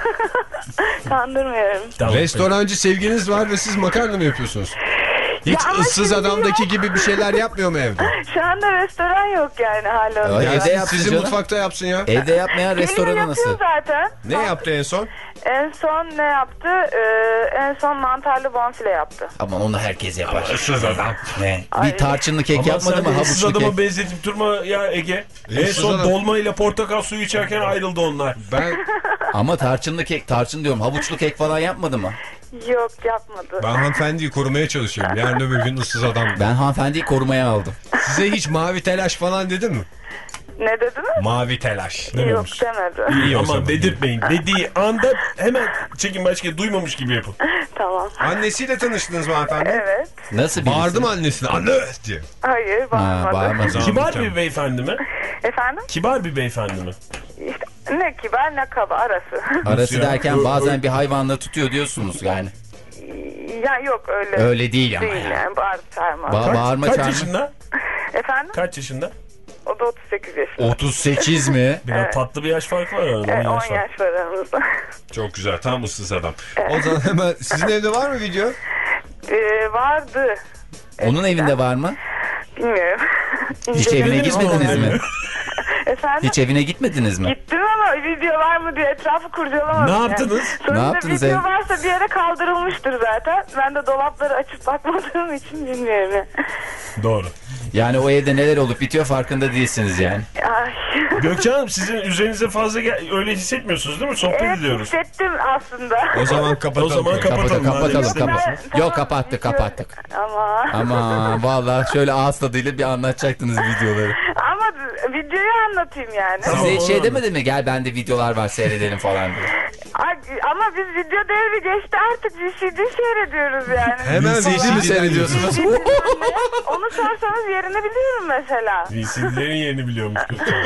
Kandırmıyorum. Tamam, Restorancı sevginiz var ve siz makarna mı yapıyorsunuz? Hiç Ya ama ıssız şimdi adamdaki yok. gibi bir şeyler yapmıyor mu evde? Şu anda restoran yok yani hala. Ay, Ya evde siz- yapsın sizin canım. mutfakta yapsın ya. Evde yapmayan Benimle restoranı yapıyor nasıl? zaten. Ne yaptı en son? En son ne yaptı? Ee, en son mantarlı bonfile yaptı. Ama onu herkes yapar. Issız adam. Ne? Ay. Bir tarçınlı kek Ama yapmadı sen mı? de ıssız Havuçlu adama kek. benzetip durma ya Ege. En Issız son adam. dolma ile portakal suyu içerken ayrıldı onlar. Ben Ama tarçınlı kek, tarçın diyorum. Havuçlu kek falan yapmadı mı? Yok yapmadı. ben hanımefendiyi korumaya çalışıyorum. Yarın öbür gün ıssız adam. Ben hanımefendiyi korumaya aldım. Size hiç mavi telaş falan dedi mi? Ne dediniz? Mavi telaş. Yok Dememiş. demedi. İyi o Ama zaman. dedirtmeyin. Dediği anda hemen çekin başka duymamış gibi yapın. Tamam. Annesiyle tanıştınız mı hanımefendi? Evet. Nasıl birisi? Bağırdı mı annesine? Anne diye. Hayır Ha, bağırmadı. bağırmadı. Kibar bir beyefendi mi? Efendim? Kibar bir beyefendi mi? İşte ne kibar ne kaba arası. Arası Ya, derken ö- bazen bir hayvanla tutuyor diyorsunuz yani. Ya yok öyle. Öyle değil ama Değil yani. yani bağırıp çağırma. Ba- Kaç, bağırma kaç çağırma. yaşında? Efendim? Kaç yaşında? O da otuz sekiz yaşında. otuz sekiz mi? Biraz tatlı bir yaş farkı var arada. Evet, on on yaş var. yaş var aramızda. Çok güzel. Tam ıssız adam. O zaman hemen sizin evde var mı video? Ee, vardı. Onun evinde var mı? Bilmiyorum. Hiç İnceledim evine gitmediniz onu. mi? Efendim? Hiç evine gitmediniz mi? Gittim ama video var mı diye etrafı kurcalamadım. Ne yani. yaptınız? Sonunda Ne yaptınız video ev- varsa bir yere kaldırılmıştır zaten. Ben de dolapları açıp bakmadığım için bilmiyorum. Doğru. Yani o evde neler olup bitiyor farkında değilsiniz yani. Ay. Gökçe Hanım sizin üzerinize fazla gel öyle hissetmiyorsunuz değil mi? Sohbet Evet ediyoruz. hissettim aslında. O zaman kapatalım. O zaman kapatalım. Kapatalım, kapatalım, madem kapatalım. istemiyorsunuz. Yok kapattık, kapattık. Ama Ama vallahi şöyle ağız tadıyla bir anlatacaktınız videoları. ama videoyu anlatayım yani. Tamam, Size hiç onu şey anladım. demedi mi? Gel bende videolar var seyredelim falan diye. Ay, ama biz video devri geçti artık V C D seyrediyoruz yani. Hemen V C D mi seyrediyorsunuz? V C D ne? Onu sorsanız yerini biliyorum mesela. V C D'lerin yerini biliyormuş Gökçe Hanım.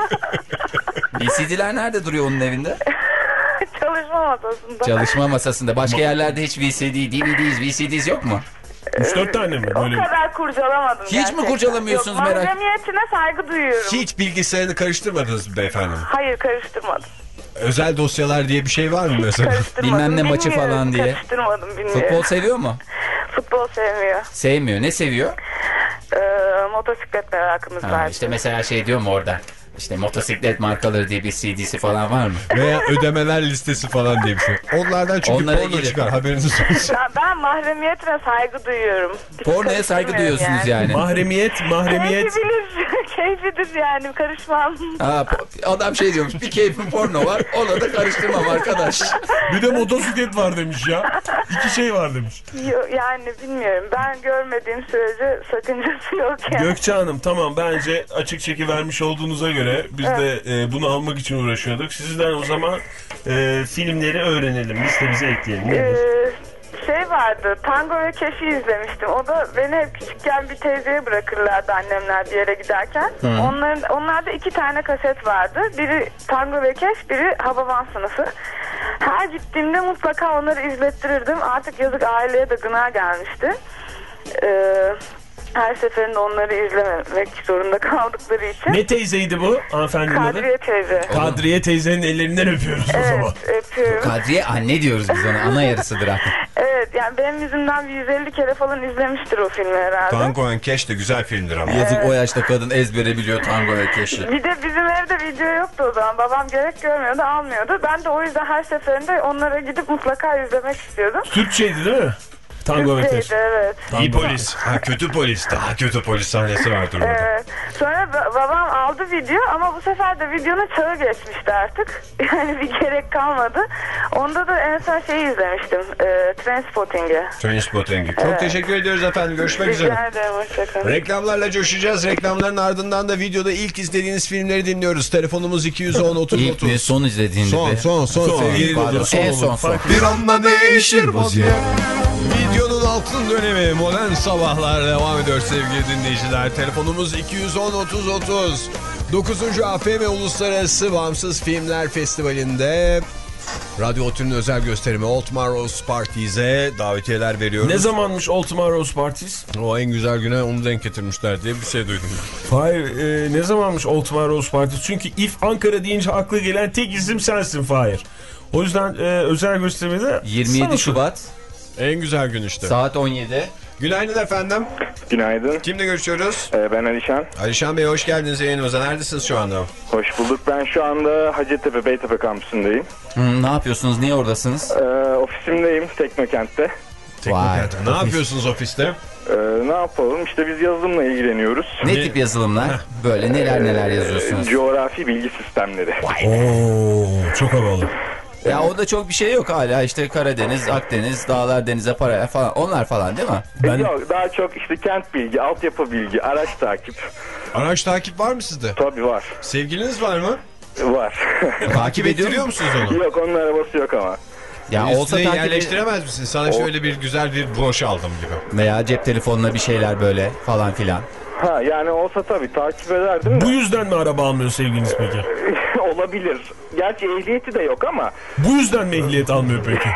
V C D'ler nerede duruyor onun evinde? Çalışma masasında. Çalışma masasında. Başka yerlerde hiç V C D, D V D's, V C D's yok mu? üç dört tane mi? O Böyle kadar kurcalamadım Hiç mi gerçekten. kurcalamıyorsunuz Yok, merak- mahremiyetine saygı duyuyorum. Hiç bilgisayarını karıştırmadınız mı beyefendi? Hayır karıştırmadım. Özel dosyalar diye bir şey var mı mesela? Karıştırmadım. Bilmem ne maçı Bilmiyorum, falan diye. Karıştırmadım bilmiyorum. Futbol seviyor mu? Futbol sevmiyor. Sevmiyor. Ne seviyor? Ee, motosiklet merakımız Ha, var. işte mesela şey diyor mu orada? İşte motosiklet markaları diye bir C D'si falan var mı? Veya ödemeler listesi falan diye bir şey. Onlardan çünkü Onlara porno girin. çıkar haberiniz olsun. Ben, ben mahremiyetine saygı duyuyorum. Hiç Pornoya saygı karıştırmıyorum duyuyorsunuz yani. mahremiyet, mahremiyet. Keyfi bilir. Keyfidir yani karışmam. Ha, po- adam şey diyormuş, bir keyfim porno var, ona da karıştırmam arkadaş. Bir de motosiklet var demiş ya. İki şey var demiş. Yo- Yani bilmiyorum. Ben görmediğim sürece sakıncası yok yani. Gökçe Hanım tamam bence açık çeki vermiş olduğunuza göre biz de e, bunu almak için uğraşıyorduk. Sizden o zaman e, filmleri öğrenelim. Listemize ekleyelim. Nedir? Ee, şey vardı, Tango ve Keş'i izlemiştim. O da beni hep küçükken bir teyzeye bırakırlardı annemler bir yere giderken. Onların, onlarda iki tane kaset vardı. Biri Tango ve Keş, biri Hababam Sınıfı. Her gittiğimde mutlaka onları izlettirirdim. Artık yazık aileye de gına gelmişti. Ee, her seferinde onları izlememek zorunda kaldıkları için. Ne teyzeydi bu hanımefendinin adı? Kadriye teyze. Kadriye teyzenin ellerinden öpüyoruz o zaman. Evet, öpüyorum. Kadriye anne diyoruz biz ona, ana yarısıdır artık. Evet, yani benim yüzümden bir yüz elli kere falan izlemiştir o filmi herhalde. Tango and Cash de güzel filmdir ama. Yazık o yaşta kadın ezbere biliyor tango ve keşi. Bir de bizim evde video yoktu o zaman. Babam gerek görmüyordu, almıyordu. Ben de o yüzden her seferinde onlara gidip mutlaka izlemek istiyordum. Türkçeydi değil mi? Tango ve Keşi. Türkçeydi, evet. İyi polis. Ha, kötü polis. Daha kötü polis sahnesi vardır orada. Evet. Sonra ba- babam aldı video ama bu sefer de videonun çağı geçmişti artık. Yani bir gerek kalmadı. Onda da en son şeyi izlemiştim. E, Trainspotting'i. Trainspotting'i. Çok Evet. teşekkür ediyoruz efendim. Görüşmek üzere. Rica ederim. Hoşçakalın. Reklamlarla coşacağız. Reklamların ardından da videoda ilk izlediğiniz filmleri dinliyoruz. Telefonumuz iki yüz on otuz İlk otuz. ve son izlediğinde Son de. son son. Son. sevgili Pardon, dinleyiciler. en son son. Bir anda değişir vaziyet. Videonun altın dönemi Modern Sabahlar devam ediyor sevgili dinleyiciler. Telefonumuz iki yüz on otuz otuz. dokuzuncu A F M Uluslararası Bağımsız Filmler Festivali'nde Radyo Otü'nün özel gösterimi Old Tomorrow's Parties'e davetiyeler veriyoruz. Ne zamanmış Old Tomorrow's Parties? O en güzel güne onu denk getirmişler diye bir şey duydum. Fahir e, ne zamanmış Old Tomorrow's Parties? Çünkü If Ankara deyince aklı gelen tek isim sensin Fahir. O yüzden e, özel gösterimde yirmi yedi sana- Şubat En güzel gün işte. saat on yedi. Günaydın efendim. Günaydın. Kimle görüşüyoruz? Ee, ben Alişan. Alişan Bey hoş geldiniz yayınımıza. Neredesiniz şu anda? Hoş bulduk. Ben şu anda Hacettepe Beytepe kampüsündeyim. Hı, ne yapıyorsunuz? Niye oradasınız? Ee, ofisimdeyim Teknokent'te. Vay. Ne yapıyorsunuz ofiste? Ee, ne yapalım? İşte biz yazılımla ilgileniyoruz. Ne tip yazılımlar? Böyle neler neler yazıyorsunuz? Coğrafi bilgi sistemleri. Oo, çok havalı. Ya o da çok bir şey yok hala, işte Karadeniz, Akdeniz, dağlar, denize, para falan, onlar falan değil mi? Ben... Yok, daha çok işte kent bilgi, altyapı bilgi, araç takip. Araç takip var mı sizde? Tabii var. Sevgiliniz var mı? Var. Takip ediyor Ettiriyor musun? musunuz onu? Yok, onun arabası yok ama. Ya Üstüne olsa takip yerleştiremez misin? Sana şöyle bir güzel bir broş aldım gibi. veya cep telefonuna bir şeyler böyle falan filan. Ha, yani olsa tabii takip ederdim de. Bu yüzden mi araba almıyor sevgiliniz peki? Olabilir. Gerçi ehliyeti de yok ama. Bu yüzden mi ehliyet almıyor peki?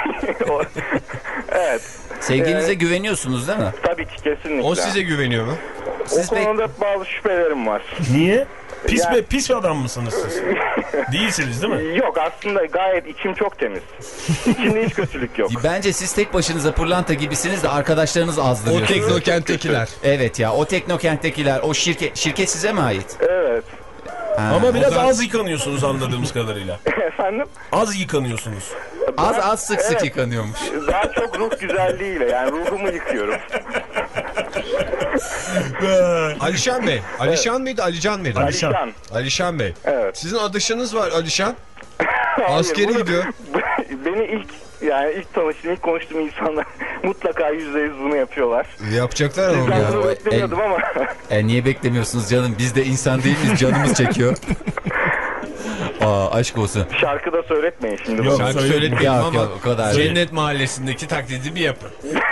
Evet. Sevgilinize Ee, güveniyorsunuz değil mi? Tabii ki, kesinlikle. O size güveniyor mu? Siz o pek... konuda bazı şüphelerim var. Niye? Pis Ya- be, pis bir adam mısınız siz? Değilsiniz değil mi? Yok, aslında gayet içim çok temiz. İçimde hiç kötülük yok. Bence siz tek başınıza pırlanta gibisiniz de arkadaşlarınız O azdırıyor. teknokenttekiler. Evet ya, o teknokenttekiler, o şirket şirket size mi ait? Evet. Ha. Ama biraz da- az yıkanıyorsunuz anladığımız kadarıyla. Efendim? Az yıkanıyorsunuz. Az az sık sık Evet. yıkanıyormuş. Daha çok ruh güzelliğiyle, yani ruhumu yıkıyorum. Alişan Bey. Alişan mıydı? Alican mıydı? Alişan. Alişan. Alişan Bey. Evet. Sizin adışınız var Alişan. Hayır, Askeri bunu- gidiyor. Beni ilk, yani ilk tanıştığım, ilk konuştuğum insanlar mutlaka yüzde yüz bunu yapıyorlar. Yapacaklar ama. Ben Ya, bunu o- beklemiyordum ama. E niye beklemiyorsunuz canım? Biz de insan değil miyiz? Canımız çekiyor. Aa, aşk olsun. Şarkı da söyletmeyin şimdi. Yok, bana. Şarkı Söyle- söyletmeyelim Yok, ama yok, o kadar değil. Cennet Mahallesi'ndeki taklidi bir yapın.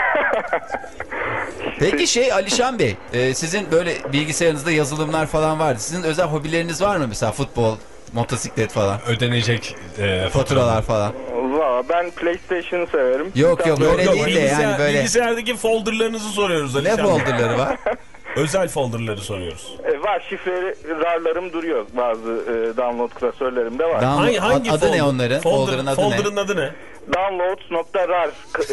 Peki şey Alişan Bey, e, sizin böyle bilgisayarınızda yazılımlar falan vardı. Sizin özel hobileriniz var mı? Mesela futbol, motosiklet falan, Ödenecek e, faturalar falan. Valla ben PlayStation'ı severim. Yok, Bir yok, tane- öyle Yok, değil de bilgisayar- yani böyle. Bilgisayardaki folderlarınızı soruyoruz Ne Alişan Bey. folderları var? Özel folderları soruyoruz. E, var, şifreli RAR'larım duruyor. Bazı e, download klasörlerim de var. Download- Hangi, hangi adı folder? ne onların? Folder, Folder'ın adı folder'ın ne? adı ne? Downloads.rar.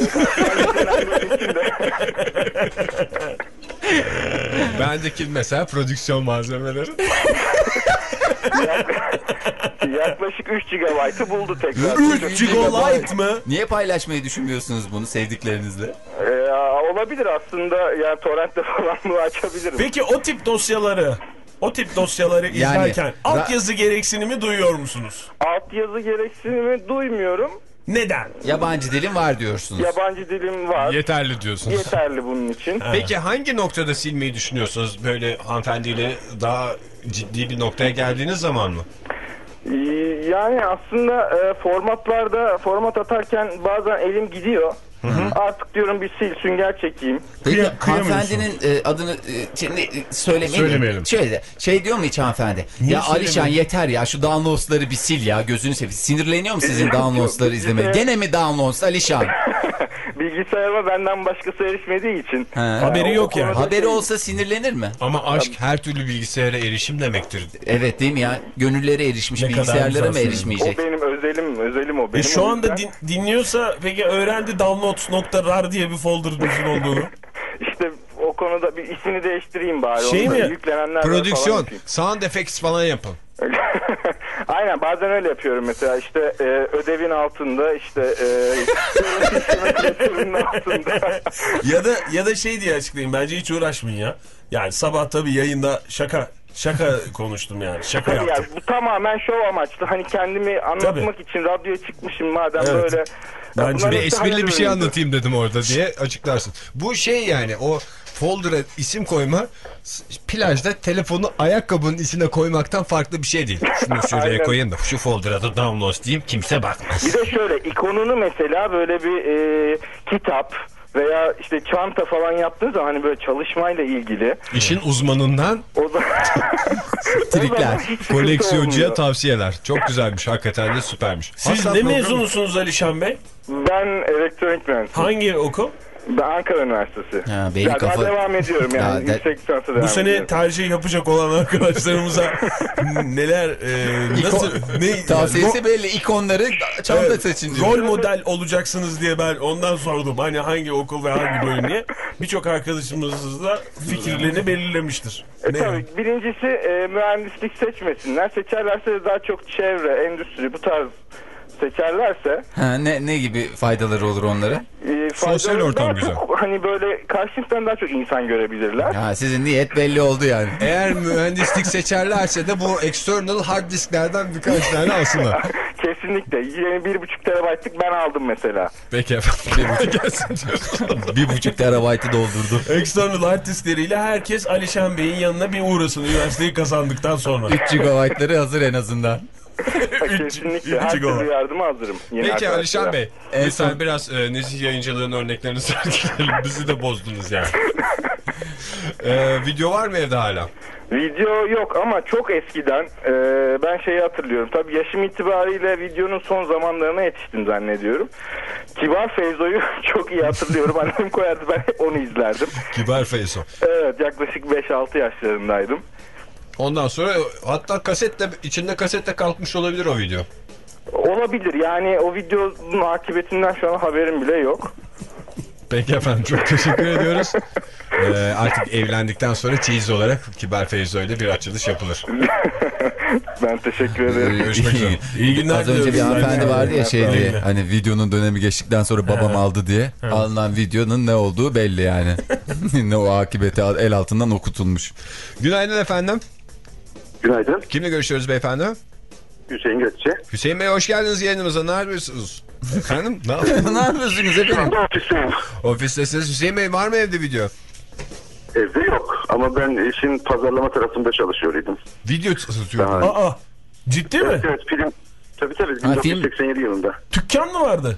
Bendeki mesela prodüksiyon malzemeleri. Yaklaşık üç gigabaytı buldu tekrar. üç gigabayt mı? Niye paylaşmayı düşünmüyorsunuz bunu sevdiklerinizle? Ee, olabilir aslında, yani torrentte falan bunu açabilirim. Peki o tip dosyaları, o tip dosyaları Yani- izlerken altyazı gereksinimi duyuyor musunuz? Altyazı gereksinimi duymuyorum. Neden? Yabancı dilim var diyorsunuz. Yabancı dilim var. Yeterli diyorsunuz. Yeterli bunun için. Peki hangi noktada silmeyi düşünüyorsunuz? Böyle hanımefendiyle daha ciddi bir noktaya geldiğiniz zaman mı? Ee, Yani aslında e, formatlarda format atarken bazen elim gidiyor. Artık diyorum bir sil, sünger çekeyim. Peki Kıya- kıyamıyorsun. hanımefendinin e, adını e, şimdi, e, söylemeyelim. Söylemeyelim. Şöyle şey diyor mu hiç hanımefendi? Niye Ya Alişan söylemeyelim? yeter ya, şu downloads'ları bir sil ya, gözünü seveyim. Sinirleniyor mu sizin Yok, downloads'ları yok. izlemeye? Gene mi downloads Alişan? Bilgisayarıma benden başkası erişmediği için. He. Haberi o yok yani. konuda Haberi şey- olsa sinirlenir mi? Ama aşk her türlü bilgisayara erişim demektir. Evet değil mi ya? Gönüllere erişmiş, Ne kadar bilgisayarlara güzel mı söyledin. erişmeyecek? O benim özelim, özelim o benim. E şu o anda yüzden. din- dinliyorsa peki öğrendi downloads.rar diye bir folder'ınızın olduğunu. İşte o konuda bir ismini değiştireyim bari. Şey Onu da mi? yüklenenler Prodüksiyon, falan yapayım. sound effects falan yapın. Aynen, bazen öyle yapıyorum mesela işte e, ödevin altında işte e, altında. ya da ya da şey diye açıklayayım, bence hiç uğraşmayın ya. Yani sabah tabii yayında şaka şaka konuştum yani. Şaka Tabii yaptım. yani, bu tamamen şov amaçlı. Hani kendimi anlatmak tabii. için radyoya çıkmışım madem evet. böyle. Bence bir esprili bir şey anlatayım dedim orada diye açıklarsın. Bu şey yani o folder'a isim koyma plajda telefonu ayakkabının içine koymaktan farklı bir şey değil. Şunu şuraya koyayım da şu folder'a da download diyeyim, kimse bakmaz. Bir de şöyle ikonunu mesela böyle bir e, kitap veya işte çanta falan yaptığınız zaman hani böyle çalışmayla ilgili. İşin uzmanından o zaman trikler, koleksiyoncuya tavsiyeler. Çok güzelmiş, hakikaten de süpermiş. Siz Aslan ne programı... mezunusunuz Alişan Bey? Ben elektronik mühendisiyim. Hangi okul? Ben Ankara Üniversitesi. Ha, benim ya kafa... daha devam ediyorum yani. Ya, yüksek lisansa devam Bu sene ediyorum. tercih yapacak olan arkadaşlarımıza neler e, nasıl ne tavsiyesi yani, belli, ikonları çanta evet, seçin diyor. Rol model olacaksınız diye ben ondan sordum. Hani hangi okul ve hangi bölüm diye. Birçok arkadaşımız da fikirlerini belirlemiştir. E, tabii birincisi e, mühendislik seçmesinler. Seçerlerse de daha çok çevre, endüstri bu tarz seçerlerse. Ha, ne ne gibi faydaları olur onlara? E, Sosyal ortam güzel. Çok, hani böyle karşılıktan daha çok insan görebilirler. Ha, sizin niyet belli oldu yani. Eğer mühendislik seçerlerse de bu external hard disklerden birkaç tane alsınlar. Kesinlikle. Yani bir buçuk terabaytlık ben aldım mesela. Peki efendim. Bir buçuk gelsin diyorsun. Bir buçuk terabaytı doldurdu. External hard diskleriyle herkes Alişan Bey'in yanına bir uğrasın üniversiteyi kazandıktan sonra. üç gigabaytları hazır en azından. Kesinlikle. Her türlü yardıma hazırım. Yeni Peki Alişan Bey. En lütfen son... biraz e, nezih yayıncılığın örneklerini sergileyelim. Bizi de bozdunuz yani. e, video var mı evde hala? Video yok ama çok eskiden e, ben şeyi hatırlıyorum. Tabii yaşım itibariyle videonun son zamanlarına yetiştim zannediyorum. Kibar Feyzo'yu çok iyi hatırlıyorum. Annem koyardı, ben hep onu izlerdim. Kibar Feyzo. Evet, yaklaşık beş altı yaşlarındaydım. Ondan sonra hatta kasetle, içinde kasetle kalkmış olabilir o video. Olabilir yani, o videonun akıbetinden şu an haberim bile yok. Peki efendim, çok teşekkür ediyoruz. Ee, artık evlendikten sonra çeyiz olarak Kibar Feyzo ile bir açılış yapılır. Ben teşekkür ederim. Görüşmek üzere. İyi günler. Az önce bir hanımefendi vardı ya şey diye, hani videonun dönemi geçtikten sonra babam evet. aldı diye. Evet. Alınan videonun ne olduğu belli yani. Ne o akıbeti el altından okutulmuş. Günaydın efendim. Günaydın. Kimle görüşüyoruz beyefendi? Hüseyin Gökçe. Hüseyin Bey, hoş geldiniz yayınımıza. Ne yapıyorsunuz? Efendim? Ne yapıyorsunuz? Ne yapıyorsunuz efendim? Ofisteyim. Ofistesiniz. Hüseyin Bey, var mı evde video? Evde yok ama ben işin pazarlama tarafında çalışıyordum. Video satıyordum. Aa, ciddi mi? Evet, evet, film. Tabii tabii. Ha, bin dokuz yüz seksen yedi film... yılında. Dükkan mı vardı?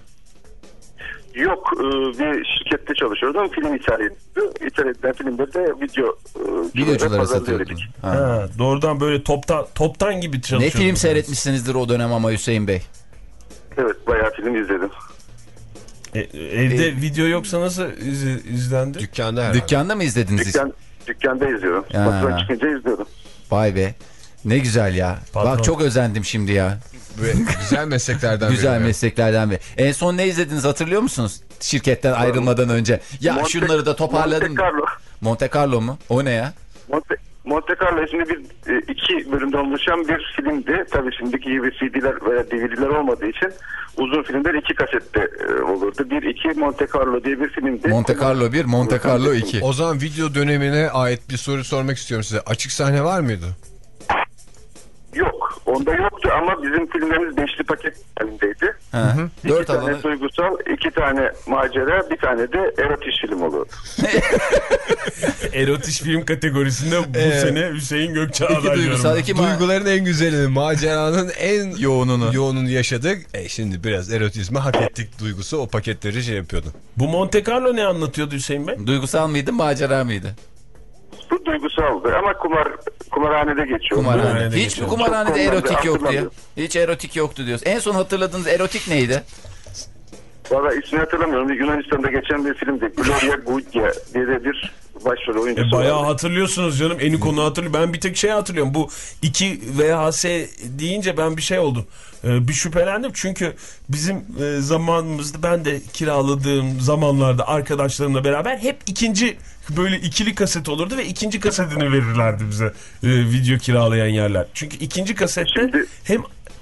Yok, bir şirkette çalışıyordum. Film ithal ediyordu. İthal edilen filmde de video videoculara satıyordun. Ha. Ha, doğrudan böyle toptan toptan gibi çalışıyordun. Ne film seyretmişsinizdir o dönem ama Hüseyin Bey? Evet, bayağı film izledim. E, evde e, video yoksa nasıl iz, izlendi? Dükkanda herhalde. Dükkanda mı izlediniz? Dükkan, dükkanda izliyorum. Patron çıkınca izliyordum. Vay be. Ne güzel ya. Patron. Bak çok özendim şimdi ya. Güzel mesleklerden biri. Güzel mesleklerden biri. En son ne izlediniz hatırlıyor musunuz? Şirketten ayrılmadan önce. Ya Monte, şunları da toparladım. Monte Carlo. Monte Carlo mu? O ne ya? Monte, Monte Carlo isimli bir iki bölümden oluşan bir filmdi. Tabii şimdiki gibi C D'ler veya D V D'ler olmadığı için uzun filmler iki kasette olurdu. Bir iki Monte Carlo diye bir filmdi. Monte Carlo bir, Monte Carlo iki. O zaman video dönemine ait bir soru sormak istiyorum size. Açık sahne var mıydı? Yok. Onda yoktu ama bizim filmlerimiz beşli paket halindeydi. Hı hı. İki Dört tane alanı... duygusal, iki tane macera, bir tane de erotik film olurdu. Erotik film kategorisinde bu ee, sene Hüseyin Gökçe adaylıyorum. Duyguların en güzelini, maceranın en yoğununu yoğununu yaşadık. E şimdi biraz erotizmi hak ettik duygusu o paketleri şey yapıyordu. Bu Monte Carlo ne anlatıyordu Hüseyin Bey? Duygusal mıydı, macera mıydı? Bu duygusaldı ama kumar kumarhanede geçiyor. Kumarhanede Hiç mi kumarhanede erotik yoktu ya? Hiç erotik yoktu diyorsun. En son hatırladığınız erotik neydi? Valla ismini hatırlamıyorum. Yunanistan'da geçen bir filmdi. Gloria Gudia diye de bir başrol oyuncusu. E bayağı vardı. Hatırlıyorsunuz canım. En konu hatırlıyorum. Ben bir tek şey hatırlıyorum. Bu iki V H S deyince ben bir şey oldum. Ee, bir şüphelendim. Çünkü bizim e, zamanımızda ben de kiraladığım zamanlarda arkadaşlarımla beraber hep ikinci böyle ikili kaset olurdu ve ikinci kasetini verirlerdi bize e, video kiralayan yerler. Çünkü ikinci kasette Şimdi... hem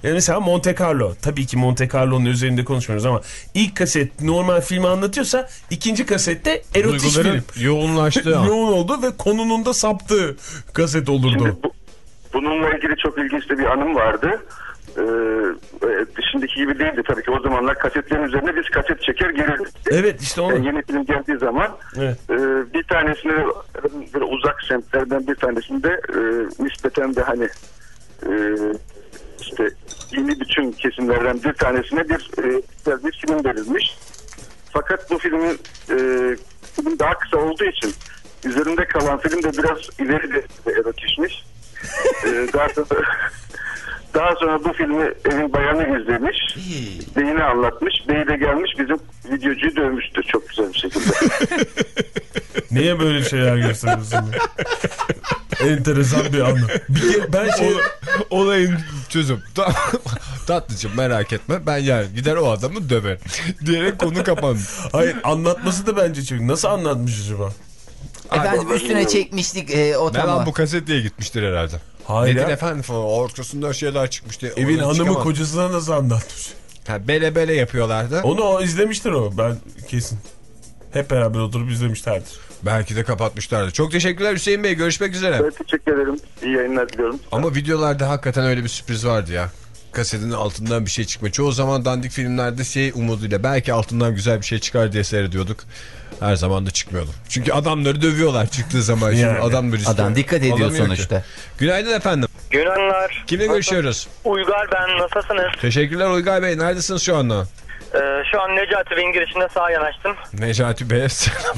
Yani mesela Monte Carlo. Tabii ki Monte Carlo'nun üzerinde konuşmuyoruz ama ilk kaset normal filmi anlatıyorsa ikinci kasette erotik Duyguların film. yoğunlaştığı Yoğun oldu ve konunun da saptığı kaset olurdu. Şimdi bu, bununla ilgili çok ilginç de bir anım vardı. Ee, şimdiki gibi değildi tabii ki. O zamanlar kasetlerin üzerine biz kaset çeker gelirdik. Evet işte onu. Yani yeni film geldiği zaman evet. e, bir tanesini böyle uzak semtlerden bir tanesinde e, nispeten de hani e, işte yeni bütün kesimlerden bir tanesine bir e, bir film verilmiş. Fakat bu filmin e, film daha kısa olduğu için üzerinde kalan film de biraz ileri de erotişmiş. e, daha sonra Daha sonra bu filmi evin bayanı izlemiş. Beyine anlatmış. Bey de gelmiş bizim videocuyu dövmüştür çok güzel bir şekilde. Niye böyle şeyler gösteriyorsun? Enteresan bir anı. Bir, ben şey... Olayın çözüm. Tatlıcığım merak etme. Ben yani gider o adamı döver. Diyerek konu kapandı. Hayır anlatması da bence çünkü. Nasıl anlatmış acaba? Efendim üstüne çekmiştik e, o ne tamam. lan bu kaset diye gitmiştir herhalde. Hayır Nedir ya. efendim falan ortasında şeyler çıkmıştı. Evin hanımı çıkamaz. Kocasına nasıl anlatmış? Ha, bele bele yapıyorlardı. Onu o izlemiştir o ben kesin. Hep beraber oturup izlemişlerdir. Belki de kapatmışlardı. Çok teşekkürler Hüseyin Bey. Görüşmek üzere. Evet, teşekkür ederim. İyi yayınlar diliyorum. Ama videolarda hakikaten öyle bir sürpriz vardı ya. Kasetin altından bir şey çıkma. Çoğu zaman dandik filmlerde şey umuduyla belki altından güzel bir şey çıkar diye seyrediyorduk. Her zaman da çıkmıyordu. Çünkü adamları dövüyorlar çıktığı zaman. Yani. Şimdi adamları Adam dikkat ediyor sonuçta. Ki. Günaydın efendim. Günaydınlar. Kimle Nasıl? görüşüyoruz? Uygar ben. Nasılsınız? Teşekkürler Uygar Bey. Neredesiniz şu anda? Ee, şu an Necati Bey'in girişinde sağa yanaştım. Necati Bey'e selam.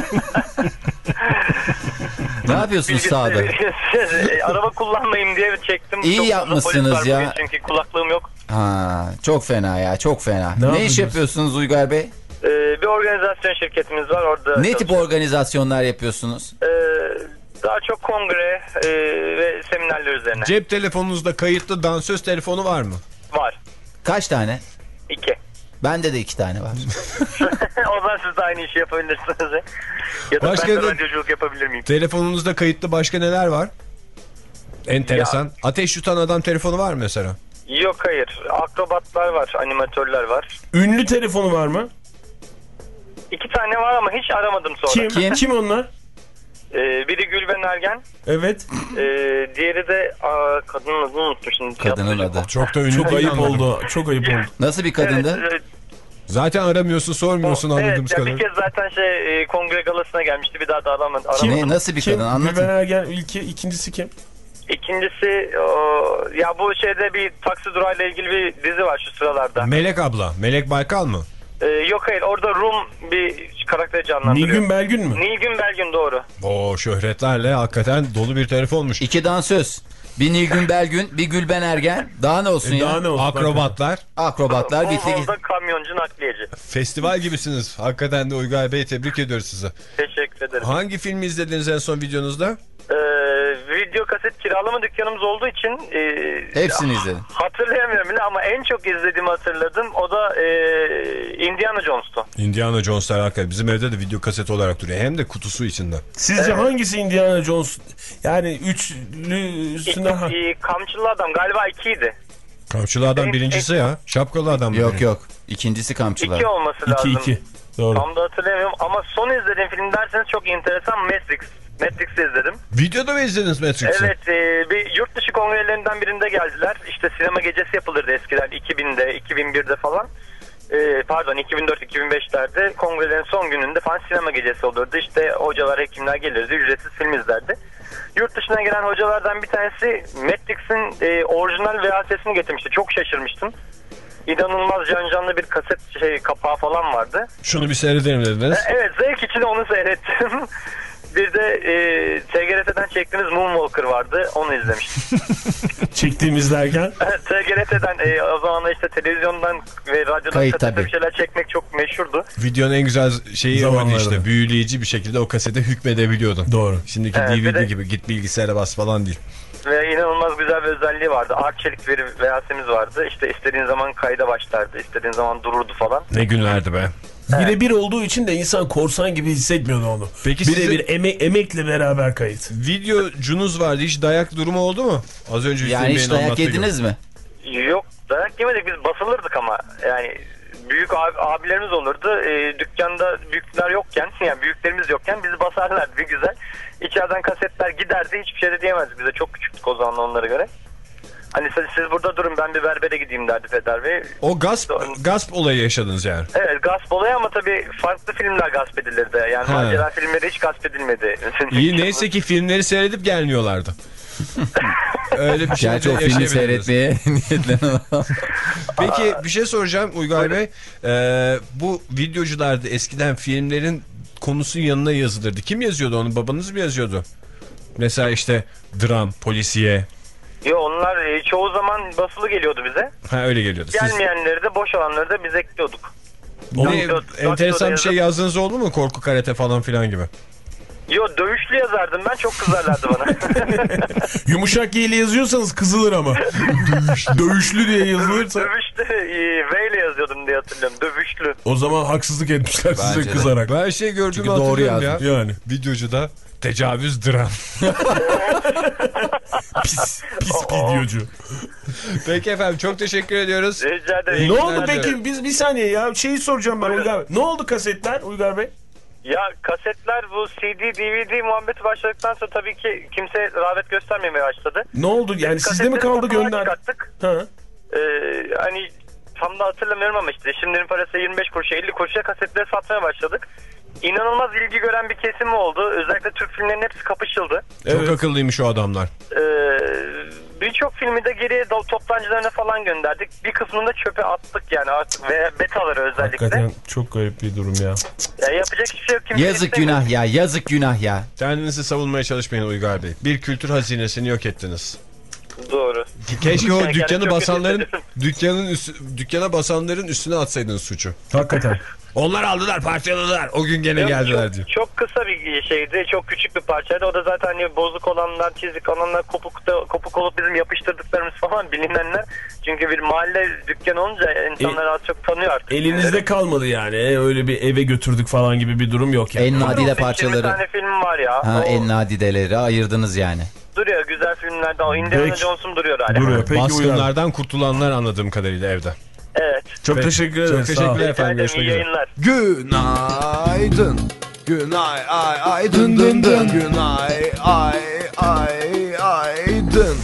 Ne yapıyorsunuz sağda? Araba kullanmayayım diye çektim. İyi çok yapmışsınız ya. Çünkü kulaklığım yok. Ha, çok fena ya çok fena. Ne, ne iş yapıyorsunuz Uygar Bey? Ee, bir organizasyon şirketimiz var orada. Ne tip organizasyonlar yapıyorsunuz? Ee, daha çok kongre e, ve seminerler üzerine. Cep telefonunuzda kayıtlı dansöz telefonu var mı? Var. Kaç tane? İki. Bende de iki tane var. O zaman siz de aynı işi yapabilirsiniz. Ya da başka ben de radyoculuk yapabilir miyim? Telefonunuzda kayıtlı başka neler var? Enteresan. Ya. Ateş yutan adam telefonu var mı mesela? Yok hayır. Akrobatlar var, animatörler var. Ünlü telefonu var mı? İki tane var ama hiç aramadım sonra. Kim? Kim, Kim onlar? Ee, biri Gülben Ergen. Evet. Ee, diğeri de aa, kadının adını unutmuşum. Kadının adı. Çok da ünlü. Çok ayıp oldu. Çok ayıp oldu. Nasıl bir kadındı? Evet, evet. Zaten aramıyorsun, sormuyorsun o, anladığımız evet, kadarıyla. Bir kez zaten şey e, kongre galasına gelmişti. Bir daha da aramadım. Ne, nasıl bir kim? kadın? Anlatın. Gülben Ergen ilki, ikincisi kim? İkincisi o, ya bu şeyde bir taksi durağıyla ilgili bir dizi var şu sıralarda. Melek abla. Melek Baykal mı? Ee, yok hayır orada Rum bir karakteri canlandırıyor. Nilgün Belgün mü? Nilgün Belgün doğru. O şöhretlerle hakikaten dolu bir telefonmuş. İki dansöz. Bir Nilgün Belgün, bir Gülben Ergen. Daha ne olsun e, ya? Daha ne olsun? Akrobatlar. Akrobatlar bitti. Orada kamyoncu nakliyeci. Festival gibisiniz. Hakikaten de Uygar Bey tebrik ediyoruz sizi. Teşekkür ederim. Hangi filmi izlediniz en son videonuzda? Ee, video kaset kiralama dükkanımız olduğu için e, hepsini izledim. Hatırlayamıyorum bile ama en çok izlediğimi hatırladım. O da e, Indiana Jones'tu. Indiana Jones'lar hakikaten bizim evde de video kaset olarak duruyor. Hem de kutusu içinde. Sizce evet. Hangisi Indiana Jones? Yani üçlüsüne... İki, kamçılı adam galiba ikiydi. Kamçılı adam en, birincisi en, ya. Şapkalı adam. Yok benim. Yok. İkincisi kamçılı. İki olması lazım. İki iki. Doğru. Tam da hatırlayamıyorum ama son izlediğim film derseniz çok enteresan Matrix. Matrix'i izledim. Videoda mı izlediniz Matrix'i? Evet. E, bir yurt dışı kongrelerinden birinde geldiler. İşte sinema gecesi yapılırdı eskiden iki binde, iki bin birde falan. E, pardon iki bin dört iki bin beşlerde kongrelerin son gününde falan sinema gecesi olurdu. İşte hocalar, hekimler gelirdi. Ücretsiz film izlerdi. Yurt dışına gelen hocalardan bir tanesi Matrix'in e, orijinal V H S'ini getirmişti. Çok şaşırmıştım. İnanılmaz cancanlı bir kaset şey kapağı falan vardı. Şunu bir seyredelim dediniz. E, evet zevk için onu seyrettim. Bir de e, T G R T'den çektiğimiz Moonwalker vardı. Onu izlemiştim. Çektiğimiz derken? T G R T'den e, o zaman işte televizyondan ve radyodan bir şeyler çekmek çok meşhurdu. Videonun en güzel şeyi oydu işte. Büyüleyici bir şekilde o kasete hükmedebiliyordun. Doğru. Şimdiki evet, D V D de, gibi git bilgisayara bas falan değil. Ve inanılmaz güzel bir özelliği vardı. Arçelik bir V H S'miz vardı. İşte istediğin zaman kayda başlardı. İstediğin zaman dururdu falan. Ne günlerdi be. Evet. Birebir olduğu için de insan korsan gibi hissetmiyordu onu. Peki birebir size... emek, emekle beraber kayıt. Videocunuz vardı. Hiç dayak durumu oldu mu? Az önce yani hiç dayak yediniz gibi. mi? Yok giymedik, biz basılırdık ama yani büyük abi, abilerimiz olurdu. E, dükkanda büyükler yokken, yani büyüklerimiz yokken bizi basarlardı bir güzel. İçeriden kasetler giderdi, hiçbir şey de diyemezdik bize. Çok küçüktük o zaman onlara göre. Hani siz, siz burada durun, ben bir berbere gideyim derdi Feder Bey. O gasp, gasp olayı yaşadınız yani. Evet, gasp olayı ama tabii farklı filmler gasp edilirdi. Yani Ha. macera filmleri hiç gasp edilmedi. İyi, neyse ki filmleri seyredip gelmiyorlardı. Öyle bir şey Gerçi o filmi seyretmeye niyetlenen adam. Peki bir şey soracağım Uygar Bey. Ee, bu videocularda eskiden filmlerin konusu yanına yazılırdı. Kim yazıyordu onu? Babanız mı yazıyordu? Mesela işte dram, polisiye. Yo, onlar e, çoğu zaman basılı geliyordu bize. Ha, öyle geliyordu. Siz... Gelmeyenleri de, boş olanları da biz ekliyorduk. Ne, enteresan bir şey yazdığınız oldu mu? Korku karate falan filan gibi. Yo, dövüşlü yazardım ben, çok kızarlardı bana. Yumuşak Y'yle yazıyorsanız kızılır ama. Dövüş, dövüşlü diye yazılırsa. Dövüşlü e, V ile yazıyordum diye hatırlıyorum. Dövüşlü. O zaman haksızlık etmişler Bence size de. kızarak. Ben şey gördüğümü doğru hatırlıyorum ya. Yani. Videocuda tecavüz dram. Pis, pis videocu. Peki efendim, çok teşekkür ediyoruz. Rica ederim. Ne oldu peki? Biz bir saniye ya şeyi soracağım ben Uygar Bey. Ne oldu kasetler Uygar Bey? Ya kasetler, bu C D, D V D muhabbeti başladıktan sonra tabii ki kimse rağbet göstermemeye başladı. Ne oldu yani, Biz sizde mi kaldı kasetleri gönder? çıkarttık. Ha. Ee, hani tam da hatırlamıyorum ama işte şimdinin parası yirmi beş kuruşa, elli kuruşa kasetleri satmaya başladık. İnanılmaz ilgi gören bir kesim oldu. Özellikle Türk filmlerinin hepsi kapışıldı. Çok evet. Akıllıymış o adamlar. Ee, Birçok filmi de geriye toptancılarına falan gönderdik. Bir kısmını da çöpe attık yani, ve betaları özellikle. Hakikaten çok garip bir durum ya. Ya yapacak hiçbir şey yok. Kimse Yazık istemiyor. günah ya, yazık günah ya. Kendinizi savunmaya çalışmayın Uygar Bey. Bir kültür hazinesini yok ettiniz. Doğru. Keşke o Yani dükkanı basanların kötü dükkanın üstü, dükkana basanların üstüne atsaydınız suçu. Hakikaten. Onlar aldılar, parçaladılar. O gün gene Yok, geldiler çok, diyor. çok kısa bir şeydi. Çok küçük bir parçaydı. O da zaten hani bozuk olanlar, çizik olanlar, kopuk da, kopuk olup bizim yapıştırdıklarımız falan bilinenler. Çünkü bir mahalle dükkanı olunca insanlar e, az çok tanıyor artık. Elinizde filmleri kalmadı yani. Öyle bir eve götürdük falan gibi bir durum yok yani. En nadide parçaları. Bir tane film var ya. Ha, o... en nadideleri ayırdınız yani. Duruyor güzel filmlerde. O Indiana Jones'un duruyor hala. Duruyor. Peki, baskınlardan kurtulanlar anladığım kadarıyla evde. Evet. Çok Peki. teşekkür ederim. Çok teşekkürler efendim. Görüşmek üzere. Yayınlar. Günaydın. Günay ay ay dın dın dın. Günay ay ay ay dın.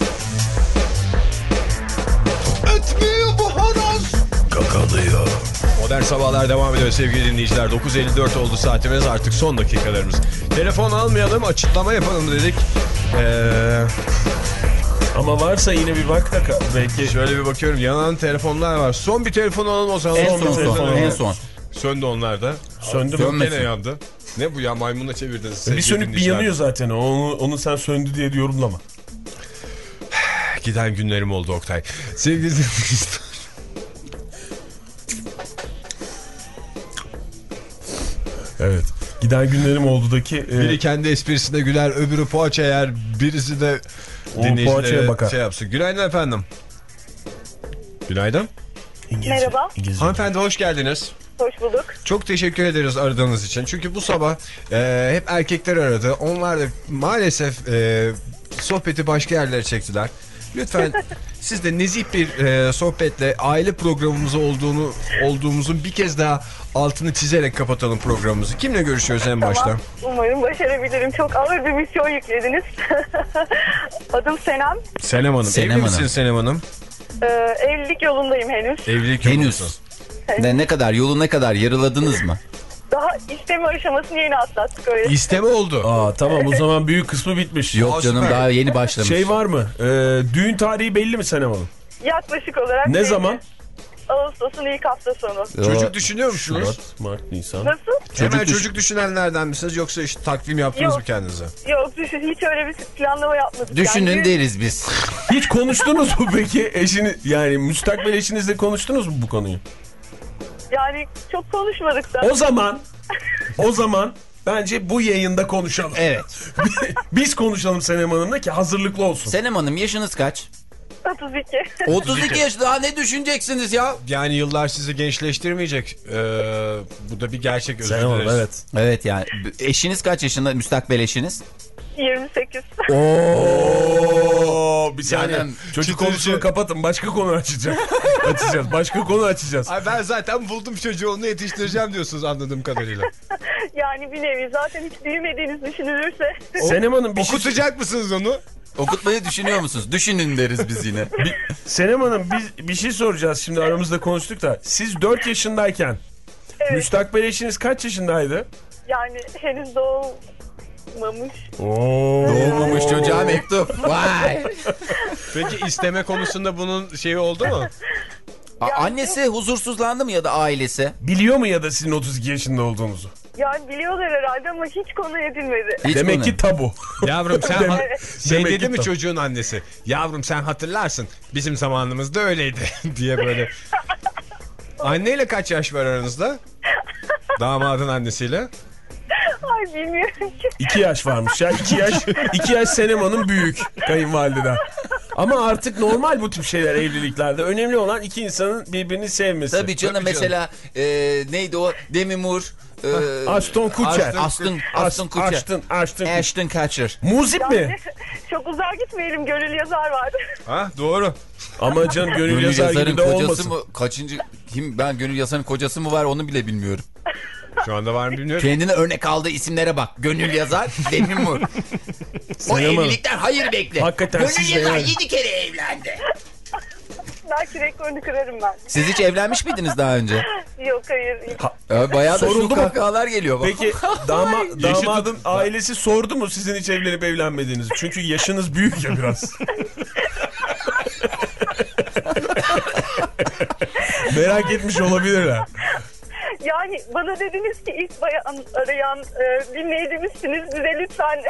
Ötmüyor bu horoz. Kakalıyor. Modern Sabahlar devam ediyor sevgili dinleyiciler. dokuz elli dört oldu saatimiz, artık son dakikalarımız. Telefon almayalım, açıklama yapalım dedik. Eee... Ama varsa yine bir bak da belki. Şöyle bir bakıyorum, yanan telefonlar var. Son bir telefon alalım o zaman. En son, son, son, son, en son. Söndü onlar da. Söndü mü? Gene yandı. Ne bu ya, maymuna çevirdiniz. Bir sönüp bir yanıyor zaten. Onu, onu sen söndü diye yorumlama. Giden günlerim oldu Oktay. Sevgili dinleyiciler. Evet. Giden günlerim oldu'daki... E... Biri kendi esprisine güler, öbürü poğaça yer, birisi de dinleyicilere şey yapsın. Günaydın efendim. Günaydın. İngilizce. Merhaba. İngilizce. Hanımefendi hoş geldiniz. Hoş bulduk. Çok teşekkür ederiz aradığınız için. Çünkü bu sabah e, hep erkekler aradı. Onlar da maalesef e, sohbeti başka yerlere çektiler. Lütfen siz de nezih bir e, sohbetle aile programımız olduğunu olduğumuzun bir kez daha altını çizerek kapatalım programımızı. Kimle görüşüyoruz en tamam. başta? Umarım başarabilirim. Çok ağır bir misyon yüklediniz. Adım Senem. Senem Hanım. Senem Evli Hanım. misin Senem Hanım? Ee, evlilik yolundayım henüz. Evlilik henüz. Ne, ne kadar yolu ne kadar yarıladınız mı? Daha isteme aşamasını yeni atlattık öyle. İsteme oldu. Aa tamam, o zaman büyük kısmı bitmiş. Yok Aa, canım, süper. daha yeni başlamış. Şey var mı? Ee, düğün tarihi belli mi Senem Hanım? Yaklaşık olarak. Ne belli. zaman? Ağustos'un ilk hafta sonu. Çocuk düşünüyor musunuz? Şubat, Mart, Nisan. Nasıl? Hemen Çocuk, çocuk düşünenlerden misiniz, yoksa işte takvim yaptınız Yok. mı kendinize? Yok düşün, hiç öyle bir planlama yapmadık. Düşünün yani. deriz biz. Hiç konuştunuz mu peki eşini, yani müstakbel eşinizle konuştunuz mu bu konuyu? Yani çok konuşmadık da. O zaman o zaman bence bu yayında konuşalım. Evet. Biz konuşalım Senem Hanım'la ki hazırlıklı olsun. Senem Hanım yaşınız kaç? otuz iki. otuz iki yaş, daha ne düşüneceksiniz ya? Yani yıllar sizi gençleştirmeyecek. Ee, bu da bir gerçek, özür Senem Hanım, dileriz. evet. Evet yani. Eşiniz kaç yaşında, müstakbel eşiniz? yirmi sekiz. Oo, bir saniye. Yani, Çocuk konusunu kapatın. Başka konu açacağız. açacağız. Başka konu açacağız. Ay ben zaten buldum çocuğu, onu yetiştireceğim diyorsunuz anladığım kadarıyla. Yani bir nevi zaten hiç büyümediğiniz düşünülürse. Senem Hanım bir okutacak şey... mısınız onu? Okutmayı düşünüyor musunuz? Düşünün deriz biz yine. Bir, Senem Hanım biz bir şey soracağız şimdi, aramızda konuştuk da. Siz dört yaşındayken evet. müstakbel eşiniz kaç yaşındaydı? Yani henüz doğmamış. Oo. Doğmamış çocuğa mektup. Vay. Peki isteme konusunda bunun şeyi oldu mu? A- annesi huzursuzlandı mı ya da ailesi? Biliyor mu ya da sizin otuz iki yaşında olduğunuzu? Yani biliyorlar herhalde ama hiç konu edilmedi. Hiç Demek konu. ki tabu. Yavrum sen Demek, şey dedi mi tabu. Çocuğun annesi? Yavrum sen hatırlarsın bizim zamanımızda öyleydi diye böyle. Anneyle kaç yaş var aranızda? Damadın annesiyle? Ay bilmiyorum ki. İki yaş varmış ya. İki yaş, iki yaş Senem Hanım büyük kayınvalideden. Ama artık normal bu tip şeyler evliliklerde. Önemli olan iki insanın birbirini sevmesi. Tabii canım, Tabii mesela e, neydi o? Demi Moore. E, Ashton Kutcher. Ashton, Ashton Kutcher. Ashton, Ashton, Ashton Kutcher. Muzip yani, mi? Çok uzağa gitmeyelim. Gönül Yazar vardı. Ha doğru. Ama canım Gönül, Gönül Yazar gibi de olmasın. Mı, kaçıncı? Kim, ben Gönül Yazar'ın kocası mı var onu bile bilmiyorum. Şu anda var mı bilmiyorum. Kendine örnek aldığı isimlere bak. Gönül Yazar, Demi Moore. O evlilikten hayır bekle. Hakikaten Gönül Yazar yani. yedi kere evlendi. Belki rekorunu kırarım ben. Siz hiç evlenmiş miydiniz daha önce? Yok hayır. Ha, bayağı da şu kahkahalar geliyor. Peki dama, damadın ailesi sordu mu sizin hiç evlenip evlenmediğinizi? Çünkü yaşınız büyük ya biraz. Merak etmiş olabilirler. Yani bana dediniz ki ilk bayan arayan e, dinleyicimizsiniz. Bize lütfen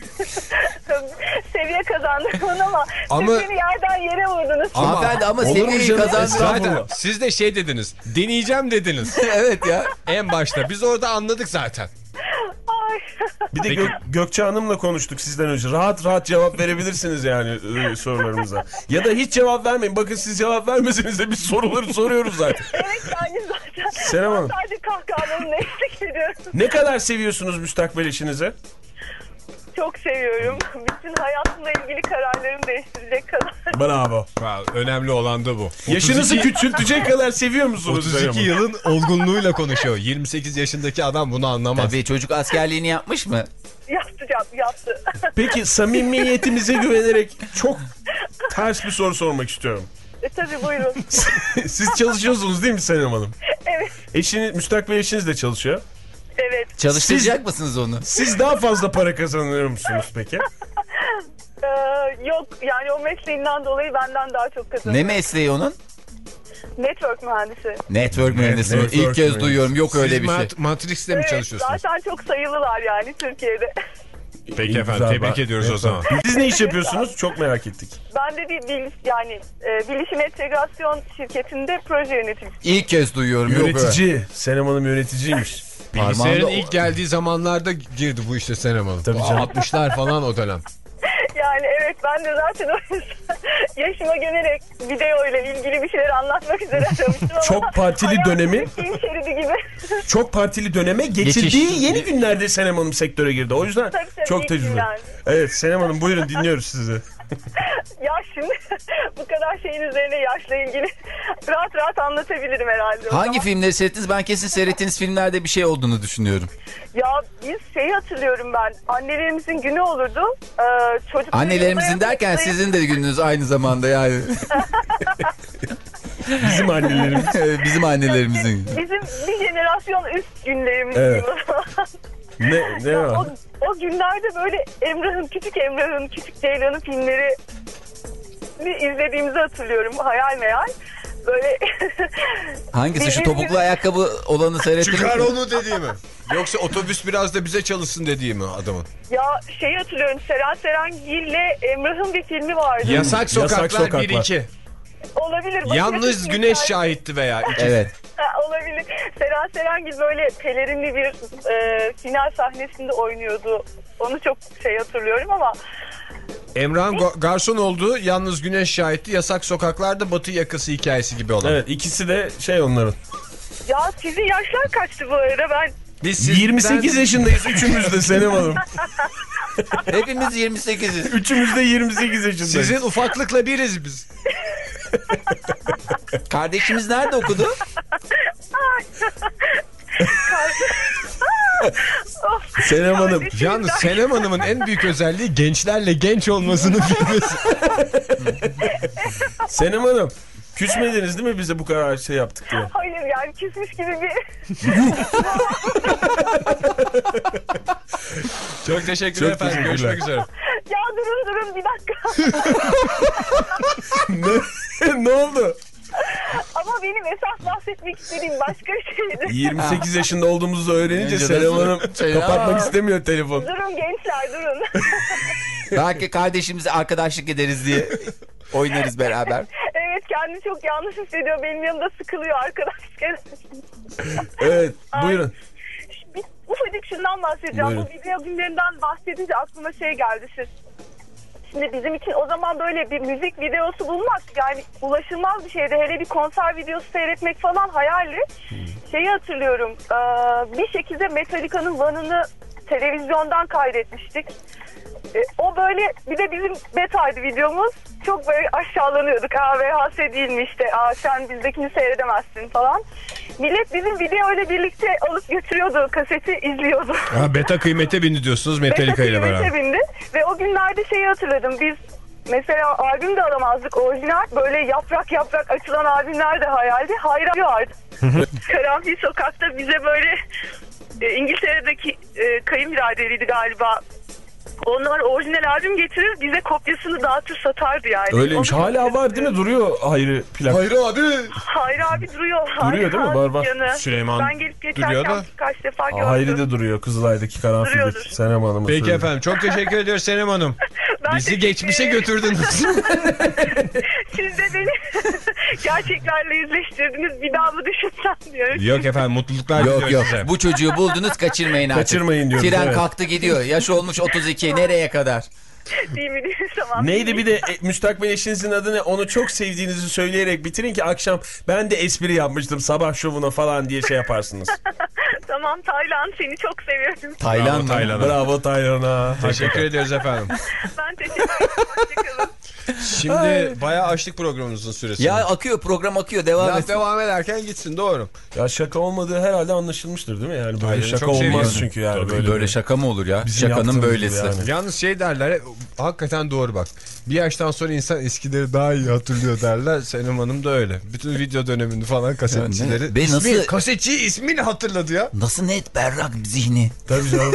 seviye kazandırın ama, ama siz beni yerden yere vurdunuz. Ama, ama, ama seviyeyi kazandırın. Siz de şey dediniz. Deneyeceğim dediniz. Evet ya. En başta. Biz orada anladık zaten. Bir de Gök, Gökçe Hanım'la konuştuk sizden önce. Rahat rahat cevap verebilirsiniz yani e, sorularımıza. Ya da hiç cevap vermeyin. Bakın siz cevap vermeseniz de biz soruları soruyoruz zaten. Evet yani zaten. Senem Hanım. Sadece kahkahalarımla eşlik ediyorum. Ne kadar seviyorsunuz müstakbel eşinizi? Çok seviyorum. Bütün hayatımla ilgili kararlarımı değiştirecek kadar. Bravo. Önemli olan da bu. Yaşınızı küçültecek kadar seviyor musunuz? otuz iki yılın olgunluğuyla konuşuyor. yirmi sekiz yaşındaki adam bunu anlamaz. Tabii çocuk askerliğini yapmış mı? Yaptı, yaptı. Peki samimiyetimize güvenerek çok ters bir soru sormak istiyorum. E tabii buyurun. Siz çalışıyorsunuz değil mi Senem Hanım? Evet. Eşiniz, müstakbel eşiniz de çalışıyor. Evet. Çalıştıracak siz, mısınız onu? Siz daha fazla para kazanıyor musunuz peki? ee, yok yani o mesleğinden dolayı benden daha çok kazanıyor. Ne mesleği onun? Network mühendisi. Network mühendisi. Network İlk kez mühendisi. Duyuyorum. Yok öyle Siz bir şey. Matrix'te mi evet, çalışıyorsunuz? Zaten çok sayılılar yani Türkiye'de. Peki İyi efendim tebrik bak. ediyoruz evet, o zaman. Siz ne iş yapıyorsunuz? Çok merak ettik. Ben de bir bil, yani e, bilişim entegrasyon şirketinde proje yöneticisi. İlk kez duyuyorum. Yönetici. Senem Hanım yöneticiymiş. Bilgisayarın ilk geldiği zamanlarda girdi bu işte Senem Hanım. Tabii canım. altmışlar falan o dönem. Yani evet ben de zaten o yüzden yaşıma gönerek video ile ilgili bir şeyler anlatmak üzere aramıştım ama çok partili dönemi gibi. Çok partili döneme geçildiği Geçiş. yeni günlerde Senem Hanım sektöre girdi. O yüzden tabii, tabii, çok tecrübe. Yani. Evet Senem Hanım buyurun dinliyoruz sizi. Ya şimdi bu kadar şeyin üzerine yaşla ilgili rahat rahat anlatabilirim herhalde. Hangi filmleri seyrettiniz? Ben kesin seyrettiğiniz filmlerde bir şey olduğunu düşünüyorum. Ya biz şeyi hatırlıyorum ben. Annelerimizin günü olurdu. Ee, Annelerimizin derken sayı... sizin de gününüz aynı zamanda yani. Bizim annelerimiz. Bizim annelerimizin. Bizim bir jenerasyon üst günlerimiz. Evet. Ne, ne var? O, o günlerde böyle Emrah'ın, Küçük Emrah'ın, Küçük Ceylan'ın filmleri izlediğimizi hatırlıyorum. Hayal meyal. Böyle hangisi? Şu topuklu ayakkabı olanı seyrettiniz mi? Çıkar onu dediğimi. Yoksa otobüs biraz da bize çalışsın dediğimi adamın. Ya şeyi hatırlıyorum. Seren Serengil'le Emrah'ın bir filmi vardı. Yasak Sokaklar, Yasak Sokaklar. bir iki. Olabilir. Yalnız Güneş şahitti veya iki. Evet. Ha, olabilir. Seren Serengil böyle pelerinli bir e, final sahnesinde oynuyordu. Onu çok şey hatırlıyorum ama. Emrah'ın garson olduğu Yalnız Güneş şahitti. Yasak Sokaklar'da Batı Yakası hikayesi gibi olan. Evet ikisi de şey onların. Ya sizin yaşlar kaçtı bu arada ben? Biz sizden... yirmi sekiz yaşındayız üçümüz de Senem Hanım. Hepimiz yirmi sekiziz. Üçümüz de yirmi sekiz yaşındayız. Sizin ufaklıkla biriz biz. Kardeşimiz nerede okudu? Senem Hanım. Yalnız Senem Hanım'ın en büyük özelliği gençlerle genç olmasını bilmesi. Senem Hanım. Küsmediniz değil mi bize bu kadar şey yaptık diye? Hayır yani küsmüş gibi bir... Çok teşekkürler Çok efendim. Görüşmek üzere. Ya durun durun bir dakika. ne, ne oldu? Ama benim esas bahsetmek istediğim başka bir şeydi. yirmi sekiz yaşında olduğumuzu öğrenince Senem Hanım kapatmak istemiyor telefon. Durun gençler durun. Belki kardeşimize arkadaşlık ederiz diye oynarız beraber. Evet kendini çok yanlış hissediyor. Benim yanımda sıkılıyor arkadaşlar. Evet buyurun. Bir ufacık şundan bahsedeceğim. Buyurun. Bu video günlerinden bahsedince aklıma şey geldi. Siz. Şimdi bizim için o zaman böyle bir müzik videosu bulmak yani ulaşılmaz bir şeydi. Hele bir konser videosu seyretmek falan hayali. Şeyi hatırlıyorum. Bir şekilde Metallica'nın One'ını televizyondan kaydetmiştik. O böyle bir de bizim betaydı videomuz. Çok böyle aşağılanıyorduk. Aa V H S değil mi işte. Aa sen bizdekini seyredemezsin falan. Millet bizim videoyla birlikte alıp götürüyordu. Kaseti izliyordu. Ha, beta kıymete bindi diyorsunuz Metallica ile beraber. Beta kıymete bindi. Ve o günlerde şeyi hatırladım. Biz mesela albüm de alamazdık orijinal. Böyle yaprak yaprak açılan albümler de hayaldi. Hayır vardı. Karanfil Sokak'ta bize böyle e, İngiltere'deki e, kayınbiraderiydi galiba. Onlar orijinal albüm getirir bize kopyasını dağıtır satardı yani. Öyleymiş. Onu hala var değil mi? Duruyor Hayri plak. Hayri abi. Hayri abi duruyor. Duruyor değil mi? Var var. Canı. Süleyman ben gelip geçerken kaç defa gördüm. Hayri de duruyor Kızılay'daki karanfildeki Senem Hanım'ın. Peki söyledi. efendim çok teşekkür ediyoruz Senem Hanım. Bizi geçmişe götürdünüz. Siz de beni gerçeklerle yüzleştirdiniz. Bir daha mı düşünsem diyorum. Yok efendim mutluluklar Yok diliyoruz yok size. Bu çocuğu buldunuz kaçırmayın artık. Kaçırmayın diyoruz. Tren evet. kalktı gidiyor. Yaş olmuş otuz iki nereye kadar? Değil mi? Değil mi? Tamam. Neydi bir de e, müstakbel eşinizin adı ne? Onu çok sevdiğinizi söyleyerek bitirin ki akşam ben de espri yapmıştım sabah şovuna falan diye şey yaparsınız. Tamam Taylan seni çok seviyorum. Taylan mı? Taylan. Bravo Taylan'a. Teşekkür ediyoruz efendim. Ben teşekkür ederim. Hoşçakalın. Şimdi bayağı açtık programımızın süresini. Ya akıyor program akıyor devam Laf et. devam ederken gitsin doğru. Ya şaka olmadığı herhalde anlaşılmıştır değil mi? Yani böyle Taylan'ı şaka çok olmaz seviyorum. çünkü yani. Böyle, böyle, böyle şaka mı olur ya? Bizim Şakanın yaptığımız böylesi. gibi yani. Yalnız şey derler hakikaten doğru bak. Bir yaştan sonra insan eskileri daha iyi hatırlıyor derler. Senem Hanım da öyle. Bütün video dönemini falan kasetçileri. Ya ne? Ben İsmi, nasıl- Kasetçi ismini hatırladı ya. Nasıl net berrak zihni. Tabii canım.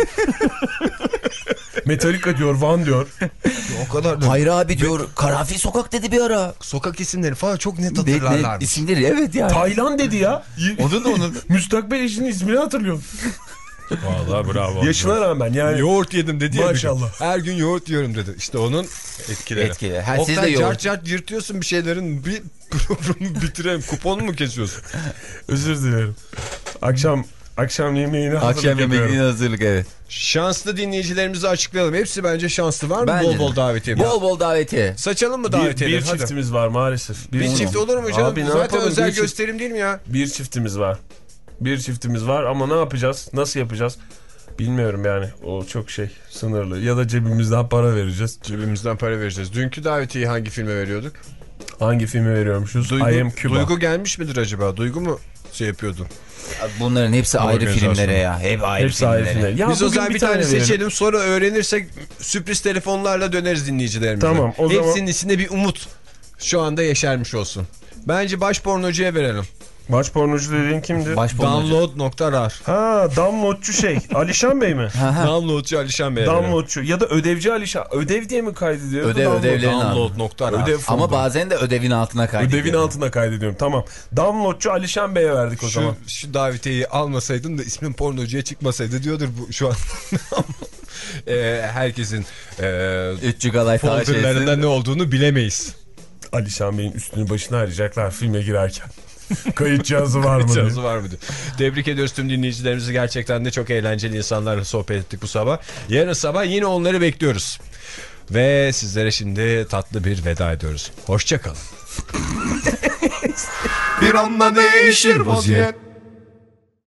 Metallica diyor, Van diyor. O kadar da. Hayır abi diyor Karanfil Sokak dedi bir ara. Sokak isimleri falan çok net Net, hatırlarlar. net isimleri evet yani. Taylan dedi ya. Onun da onun. Müstakbel eşinin ismini hatırlıyorum. Vallahi bravo. Yaşına rağmen yani. Yoğurt yedim dedi ya. Maşallah. Her gün yoğurt yiyorum dedi. İşte onun etkileri. Etkileri. Ha, siz de Oktay yoğurt. cart cart yırtıyorsun bir şeylerin. Bir programı bitirelim. Kupon mu kesiyorsun? Özür dilerim. Akşam akşam yemeğine hazırlık Akşam yemeğine yapıyorum. hazırlık evet. Şanslı dinleyicilerimizi açıklayalım. Hepsi bence şanslı. Var mı Bence bol de. bol davetiye? Bol bol davetiye. Saçalım mı Bir, davetiyeleri? bir Hadi. çiftimiz var maalesef. Bir çift olur mu canım? Abi ne Zaten yapalım? özel Bir çift- gösterim değil mi ya? Bir çiftimiz var. Bir çiftimiz var ama ne yapacağız? Nasıl yapacağız? Bilmiyorum yani. O çok şey sınırlı. Ya da cebimizden para vereceğiz. Cebimizden para vereceğiz. Dünkü davetiyeyi hangi filme veriyorduk? Hangi filmi veriyormuşuz? Duygu, I Am Cuba. Duygu gelmiş midir acaba? Duygu mu şey yapıyordu? Bunların hepsi ayrı Organizasyon. filmlere ya. Hep ayrı Hepsi ayrı filmlere. filmler. Ya Biz o bugün zaman bir tane verelim. seçelim. Sonra öğrenirsek sürpriz telefonlarla döneriz dinleyicilerimize. Tamam, o zaman- Hepsinin içinde bir umut şu anda yeşermiş olsun. Bence baş pornocuya verelim. Baş pornocu dediğin kimdi? Baş pornocu. Download nokta rar. Ha, downloadçu şey. Alişan Bey mi? Downloadçu Alişan Bey'e verelim. Downloadçu ya da ödevci Alişan. Ödev diye mi kaydediyor? Ödev, Download. ödevlerini al. Download nokta rar. Ödev Ama folder. bazen de ödevin altına kaydediyor. Ödevin altına kaydediyorum. Tamam. Downloadçu Alişan Bey'e verdik o Şu, zaman. şu davetiyeyi almasaydın da ismin pornocuya çıkmasaydı diyordur bu şu an. e, herkesin e, üç gigabayt daha folderlarında şeysin. ne olduğunu bilemeyiz. Alişan Bey'in üstünü başına arayacaklar filme girerken. Kayıt cihazı var mı diye. Cihazı var mı diye. Tebrik ediyoruz tüm dinleyicilerimizi. Gerçekten de çok eğlenceli insanlarla sohbet ettik bu sabah. Yarın sabah yine onları bekliyoruz. Ve sizlere şimdi tatlı bir veda ediyoruz. Hoşça kalın. Bir anda değişir vaziyet.